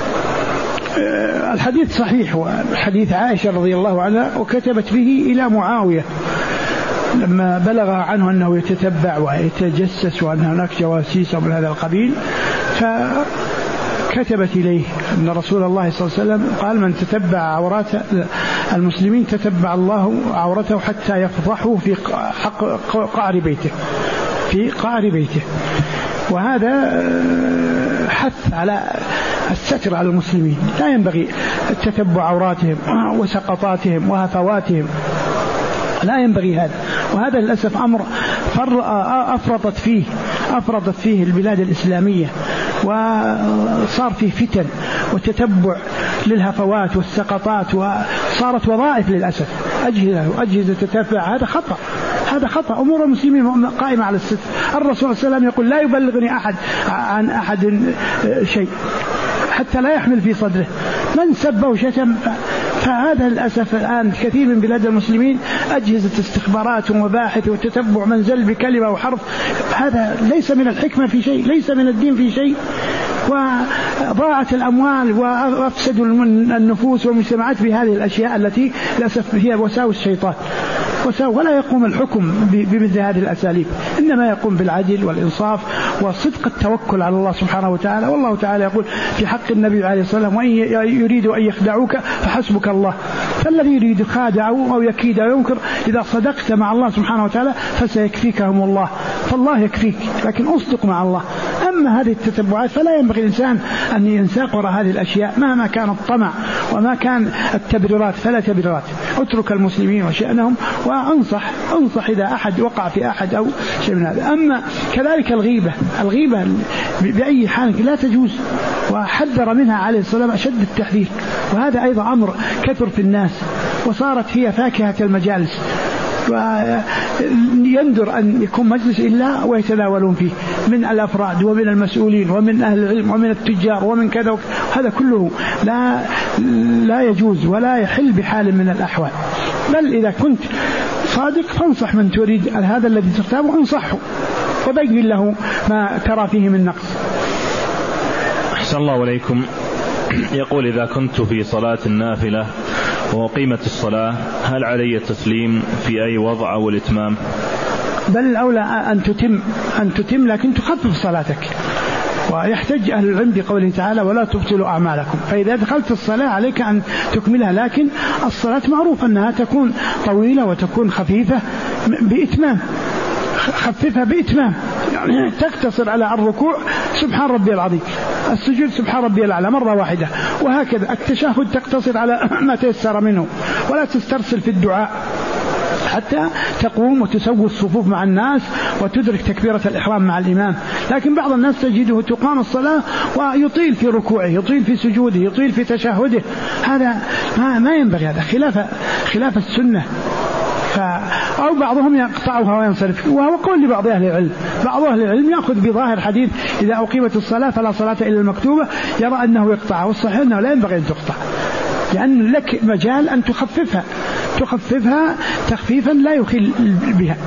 الحديث صحيح، وحديث عائشة رضي الله عنها، وكتبت به إلى معاوية لما بلغ عنه أنه يتتبع ويتجسس وأن هناك جواسيس من هذا القبيل، فكتبت إليه أن رسول الله صلى الله عليه وسلم قال: من تتبع عورات المسلمين تتبع الله عورته حتى يفضحه في قعر بيته، في قعر بيته. وهذا حث على الستر على المسلمين، لا ينبغي تتبع عوراتهم وسقطاتهم وهفواتهم، لا ينبغي هذا. وهذا للأسف أمر أفرطت فيه البلاد الإسلامية، وصار فيه فتن وتتبع للهفوات والسقطات، وصارت وظائف للأسف أجهزة تتبع. هذا خطأ. أمور المسلمين قائمة على الستر. الرسول صلى الله عليه وسلم يقول: لا يبلغني أحد عن أحد شيء حتى لا يحمل في صدره من سبه وشتم. فهذا للأسف الآن كثير من بلاد المسلمين أجهزة استخبارات ومباحث وتتبع منزل بكلمة وحرف، هذا ليس من الحكمة في شيء، ليس من الدين في شيء، وضاعت الأموال وأفسدوا النفوس والمجتمعات بهذه الأشياء التي للأسف هي وساوس الشيطان. ولا يقوم الحكم بمثل هذه الأساليب، إنما يقوم بالعدل والإنصاف وصدق التوكل على الله سبحانه وتعالى. والله تعالى يقول في حق النبي عليه الصلاة والسلام: وإن يريدوا أن يخدعوك فحسبك الله. فالذي يريد خادعه أو يكيد أو ينكر، إذا صدقت مع الله سبحانه وتعالى فسيكفيكهم الله، فالله يكفيك، لكن أصدق مع الله. أما هذه التتبعات فلا ينبغي الإنسان أن ينساق وراء هذه الأشياء مهما كان الطمع وما كان التبريرات، فلا تبريرات. اترك المسلمين وشأنهم، وانصح إذا أحد وقع في أحد أو شيء من هذا. أما كذلك الغيبة بأي حال لا تجوز، وحذر منها عليه الصلاة والسلام أشد التحذير. وهذا أيضا أمر كثر في الناس، وصارت هي فاكهة المجالس، ويندر أن يكون مجلس إلا ويتداولون فيه من الأفراد ومن المسؤولين ومن أهل العلم ومن التجار ومن كذا. هذا كله لا يجوز ولا يحل بحال من الأحوال. بل إذا كنت صادق فانصح من تريد هذا الذي ترتابه، انصحه وبين له ما ترى فيه من نقص. أحسن الله إليكم. يقول: إذا كنت في صلاة النافلة وقيمة الصلاة، هل علي التسليم في أي وضع أو الإتمام؟ بل الأولى أن تتم، لكن تخفف صلاتك، ويحتج أهل العلم بقوله تعالى ولا تبطلوا أعمالكم. فإذا دخلت الصلاة عليك أن تكملها، لكن الصلاة معروف أنها تكون طويلة وتكون خفيفة بإتمام، خففها بإتمام، يعني تقتصر على الركوع سبحان ربي العظيم، السجود سبحان ربي الأعلى مرة واحدة، وهكذا التشهد تقتصر على ما تيسر منه، ولا تسترسل في الدعاء حتى تقوم وتسوي الصفوف مع الناس وتدرك تكبيرة الإحرام مع الإمام. لكن بعض الناس تجده تقام الصلاة ويطيل في ركوعه، يطيل في سجوده، يطيل في تشهده، هذا ما ينبغي، هذا خلاف السنة. أو بعضهم يقطعها وينصرف، وهو قول لبعض أهل العلم. بعض أهل العلم يأخذ بظاهر حديث إذا أقيمت الصلاة فلا صلاة إلا المكتوبة، يرى أنه يقطعها، والصحيح أنه لا ينبغي أن تقطع، لأن لك مجال أن تخففها تخفيفا لا يخل بها.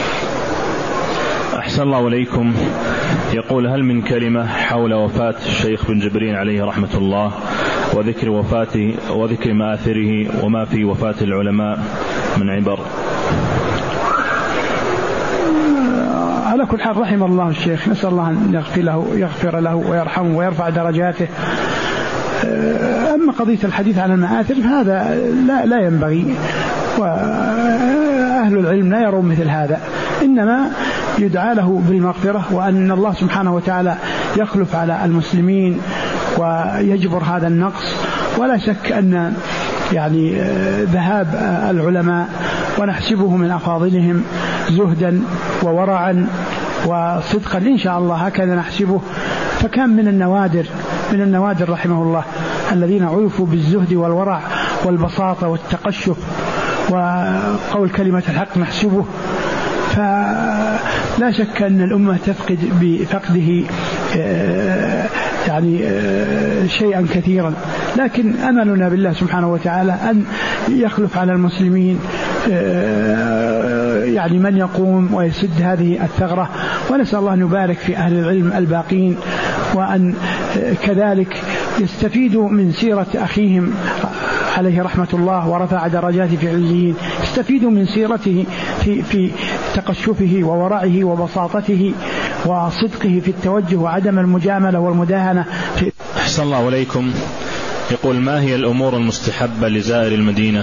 أحسن الله إليكم. يقول هل من كلمة حول وفاة الشيخ بن جبرين عليه رحمة الله وذكر وفاته وذكر مآثره وما في وفاة العلماء من عبر؟ على كل حال رحم الله الشيخ، نسأل الله أن يغفر له ويرحمه ويرفع درجاته. أما قضية الحديث عن المآثر فهذا لا ينبغي، وأهل العلم لا يرون مثل هذا، إنما يدعى له بالمغفرة، وأن الله سبحانه وتعالى يخلف على المسلمين ويجبر هذا النقص. ولا شك أن يعني ذهاب العلماء ونحسبه من أفاضلهم زهدا وورعا وصدقا إن شاء الله، هكذا نحسبه. فكان من النوادر رحمه الله الذين عرفوا بالزهد والورع والبساطة والتقشف وقول كلمة الحق نحسبه. فلا شك أن الأمة تفقد بفقده يعني شيئا كثيرا، لكن أملنا بالله سبحانه وتعالى أن يخلف على المسلمين يعني من يقوم ويسد هذه الثغرة. ونسأل الله أن يبارك في أهل العلم الباقين، وأن كذلك يستفيدوا من سيرة أخيهم عليه رحمة الله ورفع درجاته في عليين، يستفيدوا من سيرته في تقشفه وورعه وبساطته وصدقه في التوجه وعدم المجاملة والمداهنة. أحسن الله إليكم. يقول ما هي الأمور المستحبة لزائر المدينة؟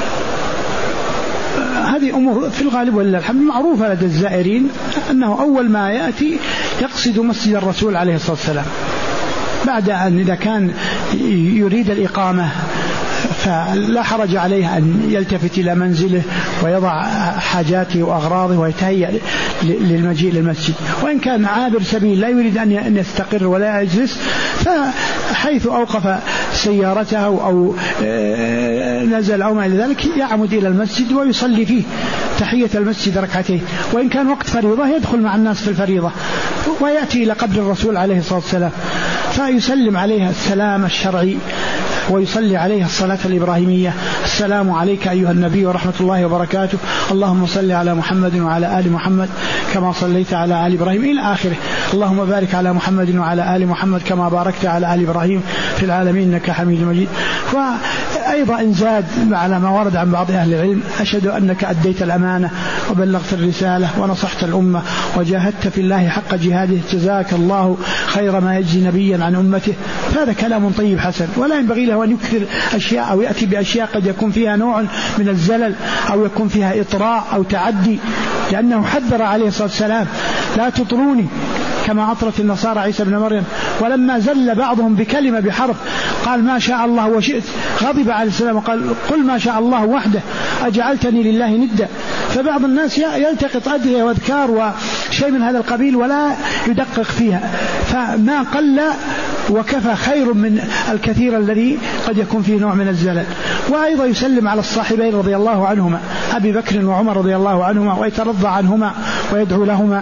هذه أمور في الغالب ولله الحمد معروفة لدى الزائرين، أنه أول ما يأتي يقصد مسجد الرسول عليه الصلاة والسلام، بعد أن إذا كان يريد الإقامة فلا حرج عليه أن يلتفت إلى منزله ويضع حاجاته وأغراضه ويتهيأ للمجيء للمسجد. وإن كان عابر سبيل لا يريد أن يستقر ولا يجلس، فحيث أوقف سيارته أو نزل أو ما إلى ذلك يعمد إلى المسجد ويصلي فيه تحية المسجد ركعتين. وإن كان وقت فريضة يدخل مع الناس في الفريضة ويأتي إلى قبر الرسول عليه الصلاة والسلام فيسلم عليها السلام الشرعي ويصلي عليها الصلاة الإبراهيمية: السلام عليك أيها النبي ورحمة الله وبركاته، اللهم صل على محمد وعلى آل محمد كما صليت على آل إبراهيم إلى آخره، اللهم بارك على محمد وعلى آل محمد كما باركت على آل إبراهيم في العالمين إنك حميد مجيد. وأيضا إن زاد على ما ورد عن بعض أهل العلم: أشهد أنك أديت الأمانة وبلغت الرسالة ونصحت الأمة وجاهدت في الله حق جهاده، جزاك الله خير ما يجزي نبيا عن أمته. هذا كلام طيب حسن، ولا ينبغي له أن يكثر أشياء أو يأتي بأشياء قد يكون فيها نوع من الزلل أو يكون فيها إطراء أو تعدي، لأنه حذر عليه الصلاة والسلام: لا تطروني كما أطرت النصارى عيسى بن مريم. ولما زل بعضهم بكلمة بحرف قال ما شاء الله وشئت، غضب عليه السلام وقال: قل ما شاء الله وحده أجعلتني لله ندا. فبعض الناس يلتقط أدعية وأذكار وشيء من هذا القبيل ولا يدقق فيها، فما قل وكفى خير من الكثير الذي قد يكون فيه نوع من الزلل. وأيضا يسلم على الصاحبين رضي الله عنهما أبي بكر وعمر رضي الله عنهما ويترضى عنهما ويدعو لهما.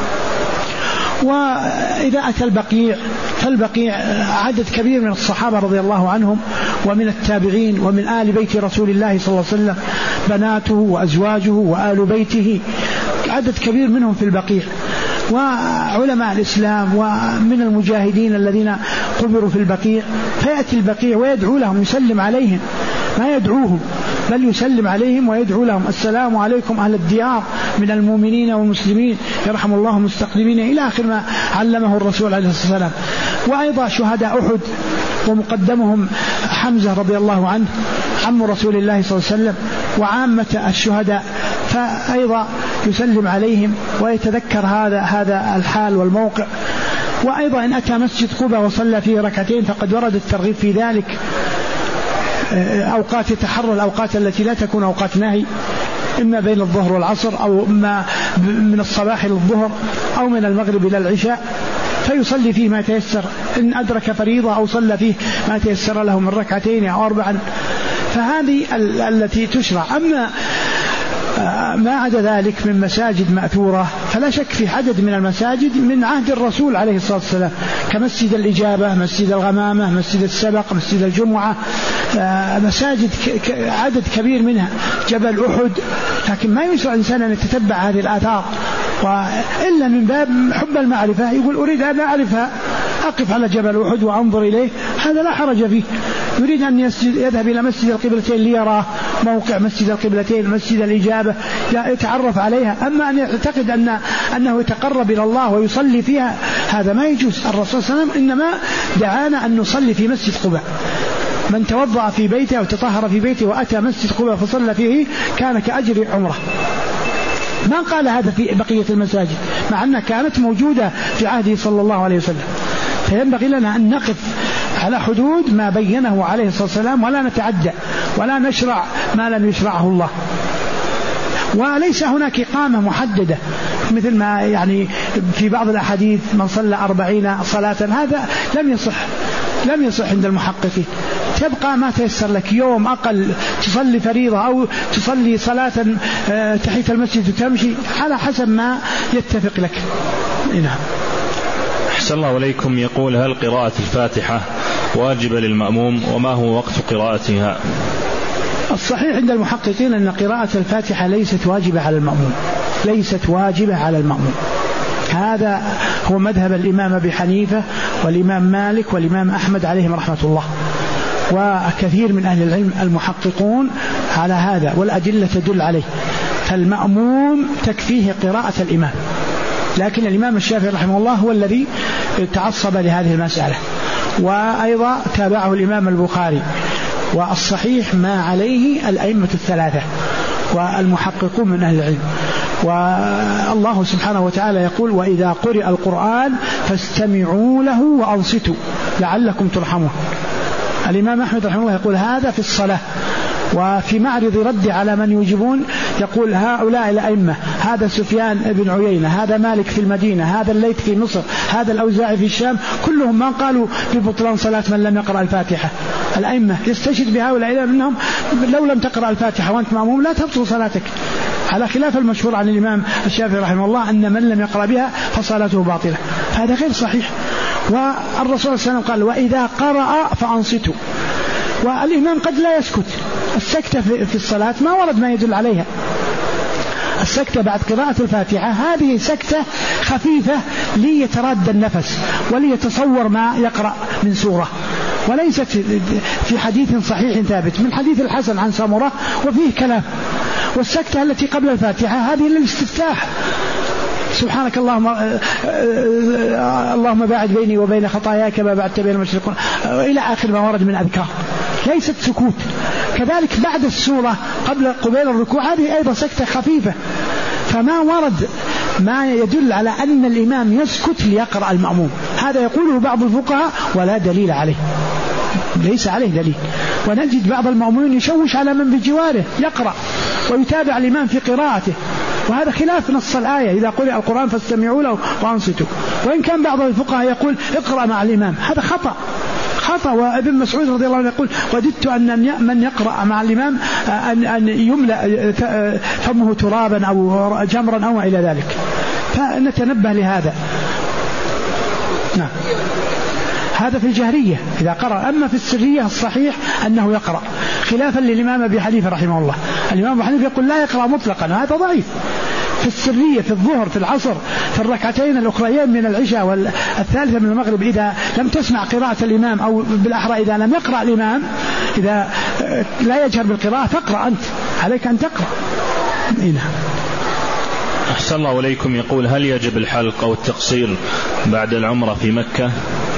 وإذا أتى البقيع فالبقيع عدد كبير من الصحابة رضي الله عنهم ومن التابعين ومن آل بيت رسول الله صلى الله عليه وسلم، بناته وأزواجه وآل بيته، عدد كبير منهم في البقيع، وعلماء الإسلام ومن المجاهدين الذين قبروا في البقيع. فيأتي البقيع ويدعو لهم، يسلم عليهم، ما يدعوهم بل يسلم عليهم ويدعو لهم: السلام عليكم أهل الديار من المؤمنين والمسلمين، يرحم الله المستقدمين، إلى آخر ما علمه الرسول عليه الصلاة والسلام. وأيضا شهداء أحد ومقدمهم حمزة رضي الله عنه عم رسول الله صلى الله عليه وسلم، وعامة الشهداء، فأيضا يسلم عليهم ويتذكر هذا الحال والموقع. وأيضا إن أتى مسجد قباء وصلى فيه ركعتين فقد ورد الترغيب في ذلك. أوقات يتحرى الأوقات التي لا تكون أوقات نهي، إما بين الظهر والعصر، أو إما من الصباح إلى الظهر، أو من المغرب إلى العشاء، فيصلي فيه ما تيسر، إن أدرك فريضة أو صلى فيه ما تيسر له من ركعتين أو 4، فهذه التي تشرع. أما ما عدا ذلك من مساجد مأثورة فلا شك في عدد من المساجد من عهد الرسول عليه الصلاة والسلام، كمسجد الإجابة، مسجد الغمامة، مسجد السبق، مسجد الجمعة، مساجد عدد كبير منها، جبل أحد. لكن ما يسرع الإنسان أن يتتبع هذه الآثار، وإلا من باب حب المعرفة، يقول أريد أن أعرفها، أقف على جبل أحد وأنظر إليه، هذا لا حرج فيه. يريد أن يذهب إلى مسجد القبلتين ليراه موقع مسجد القبلتين، مسجد الإجابة، يتعرف عليها. أما أن يعتقد أنه يتقرب إلى الله ويصلي فيها، هذا ما يجوز. الرسول صلى الله عليه وسلم إنما دعانا أن نصلي في مسجد قباء. من توضأ في بيته وتطهر في بيته وأتى مسجد قباء فصلى فيه كان كأجر عمره. ما قال هذا في بقية المساجد، مع أنها كانت موجودة في عهده صلى الله عليه وسلم. فينبغي لنا أن نقف على حدود ما بينه عليه الصلاة والسلام، ولا نتعدى ولا نشرع ما لم يشرعه الله. وليس هناك إقامة محددة مثل ما يعني في بعض الأحاديث من صلى 40 صلاة، هذا لم يصح عند المحققين. تبقى ما تيسر لك، يوم أقل تصلي فريضة أو تصلي صلاة تحية المسجد وتمشي على حسب ما يتفق لك. نعم. أحسن الله إليكم. يقول: هل قراءة الفاتحة واجبة للمأموم، وما هو وقت قراءتها؟ الصحيح عند المحققين أن قراءة الفاتحة ليست واجبة على المأموم، ليست واجبة على المأموم. هذا هو مذهب الإمام أبي حنيفة والإمام مالك والإمام أحمد عليهم رحمة الله، وكثير من أهل العلم المحققون على هذا، والأدلة تدل عليه. فالمأموم تكفيه قراءة الإمام، لكن الإمام الشافعي رحمه الله هو الذي تعصب لهذه المسألة، وأيضا تابعه الإمام البخاري. والصحيح ما عليه الأئمة الثلاثة والمحققون من أهل العلم. والله سبحانه وتعالى يقول: وإذا قرئ القرآن فاستمعوا له وأنصتوا لعلكم ترحمون. الإمام أحمد رحمه الله يقول هذا في الصلاة. وفي معرض رد على من يجيبون يقول: هؤلاء الأئمة، هذا سفيان بن عيينة، هذا مالك في المدينة، هذا الليث في مصر، هذا الأوزاعي في الشام، كلهم ما قالوا ببطلان صلاة من لم يقرأ الفاتحة. الأئمة يستشهد بهؤلاء منهم: لو لم تقرأ الفاتحة وأنت مأموم لا تبطل صلاتك، على خلاف المشهور عن الإمام الشافعي رحمه الله أن من لم يقرأ بها فصلاته باطلة. هذا غير صحيح. والرسول صلى الله عليه وسلم قال: وإذا قرأ فأنصتوا. والإمام قد لا يسكت. السكتة في الصلاة ما ورد ما يدل عليها. السكتة بعد قراءة الفاتحة هذه سكتة خفيفة ليتراد النفس وليتصور ما يقرأ من سورة، وليست في حديث صحيح ثابت من حديث الحسن عن سمرة وفيه كلام. والسكتة التي قبل الفاتحة هذه للاستفتاح: سبحانك اللهم باعد بيني وبين خطاياي كما بعدت بين المشرق، إلى آخر ما ورد من أذكار، ليست سكوت. كذلك بعد السورة قبيل الركوع هذه أيضا سكتة خفيفة. فما ورد ما يدل على أن الإمام يسكت ليقرأ المأموم، هذا يقوله بعض الفقهاء ولا دليل عليه، ليس عليه دليل. ونجد بعض المأمومين يشوش على من بجواره يقرأ ويتابع الإمام في قراءته، وهذا خلاف نص الآية: إذا قرئ القرآن فاستمعوا له وأنصتوا. وإن كان بعض الفقهاء يقول اقرأ مع الإمام، هذا خطأ. وابن مسعود رضي الله عنه يقول: وددت أن من يقرأ مع الإمام أن يملأ فمه ترابا أو جمرا أو إلى ذلك. فنتنبه لهذا. نعم. هذا في الجهرية إذا قرأ. أما في السرية الصحيح أنه يقرأ، خلافا للإمام أبي حنيفة رحمه الله. الإمام أبي حنيفة يقول لا يقرأ مطلقا، هذا ضعيف. في السرية في الظهر في العصر في الركعتين الأخريين من العشاء والثالثة من المغرب، إذا لم تسمع قراءة الإمام، أو بالأحرى إذا لم يقرأ الإمام، إذا لا يجهر بالقراءة تقرأ أنت، عليك أن تقرأ. نعم. أحسن الله إليكم. يقول: هل يجب الحلق أو التقصير بعد العمرة في مكة؟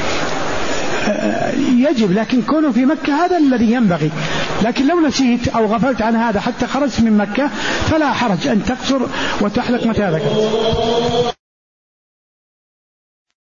يجب، لكن كونه في مكة هذا الذي ينبغي، لكن لو نسيت أو غفلت عن هذا حتى خرجت من مكة فلا حرج أن تقصر وتحلق متى ذكرت.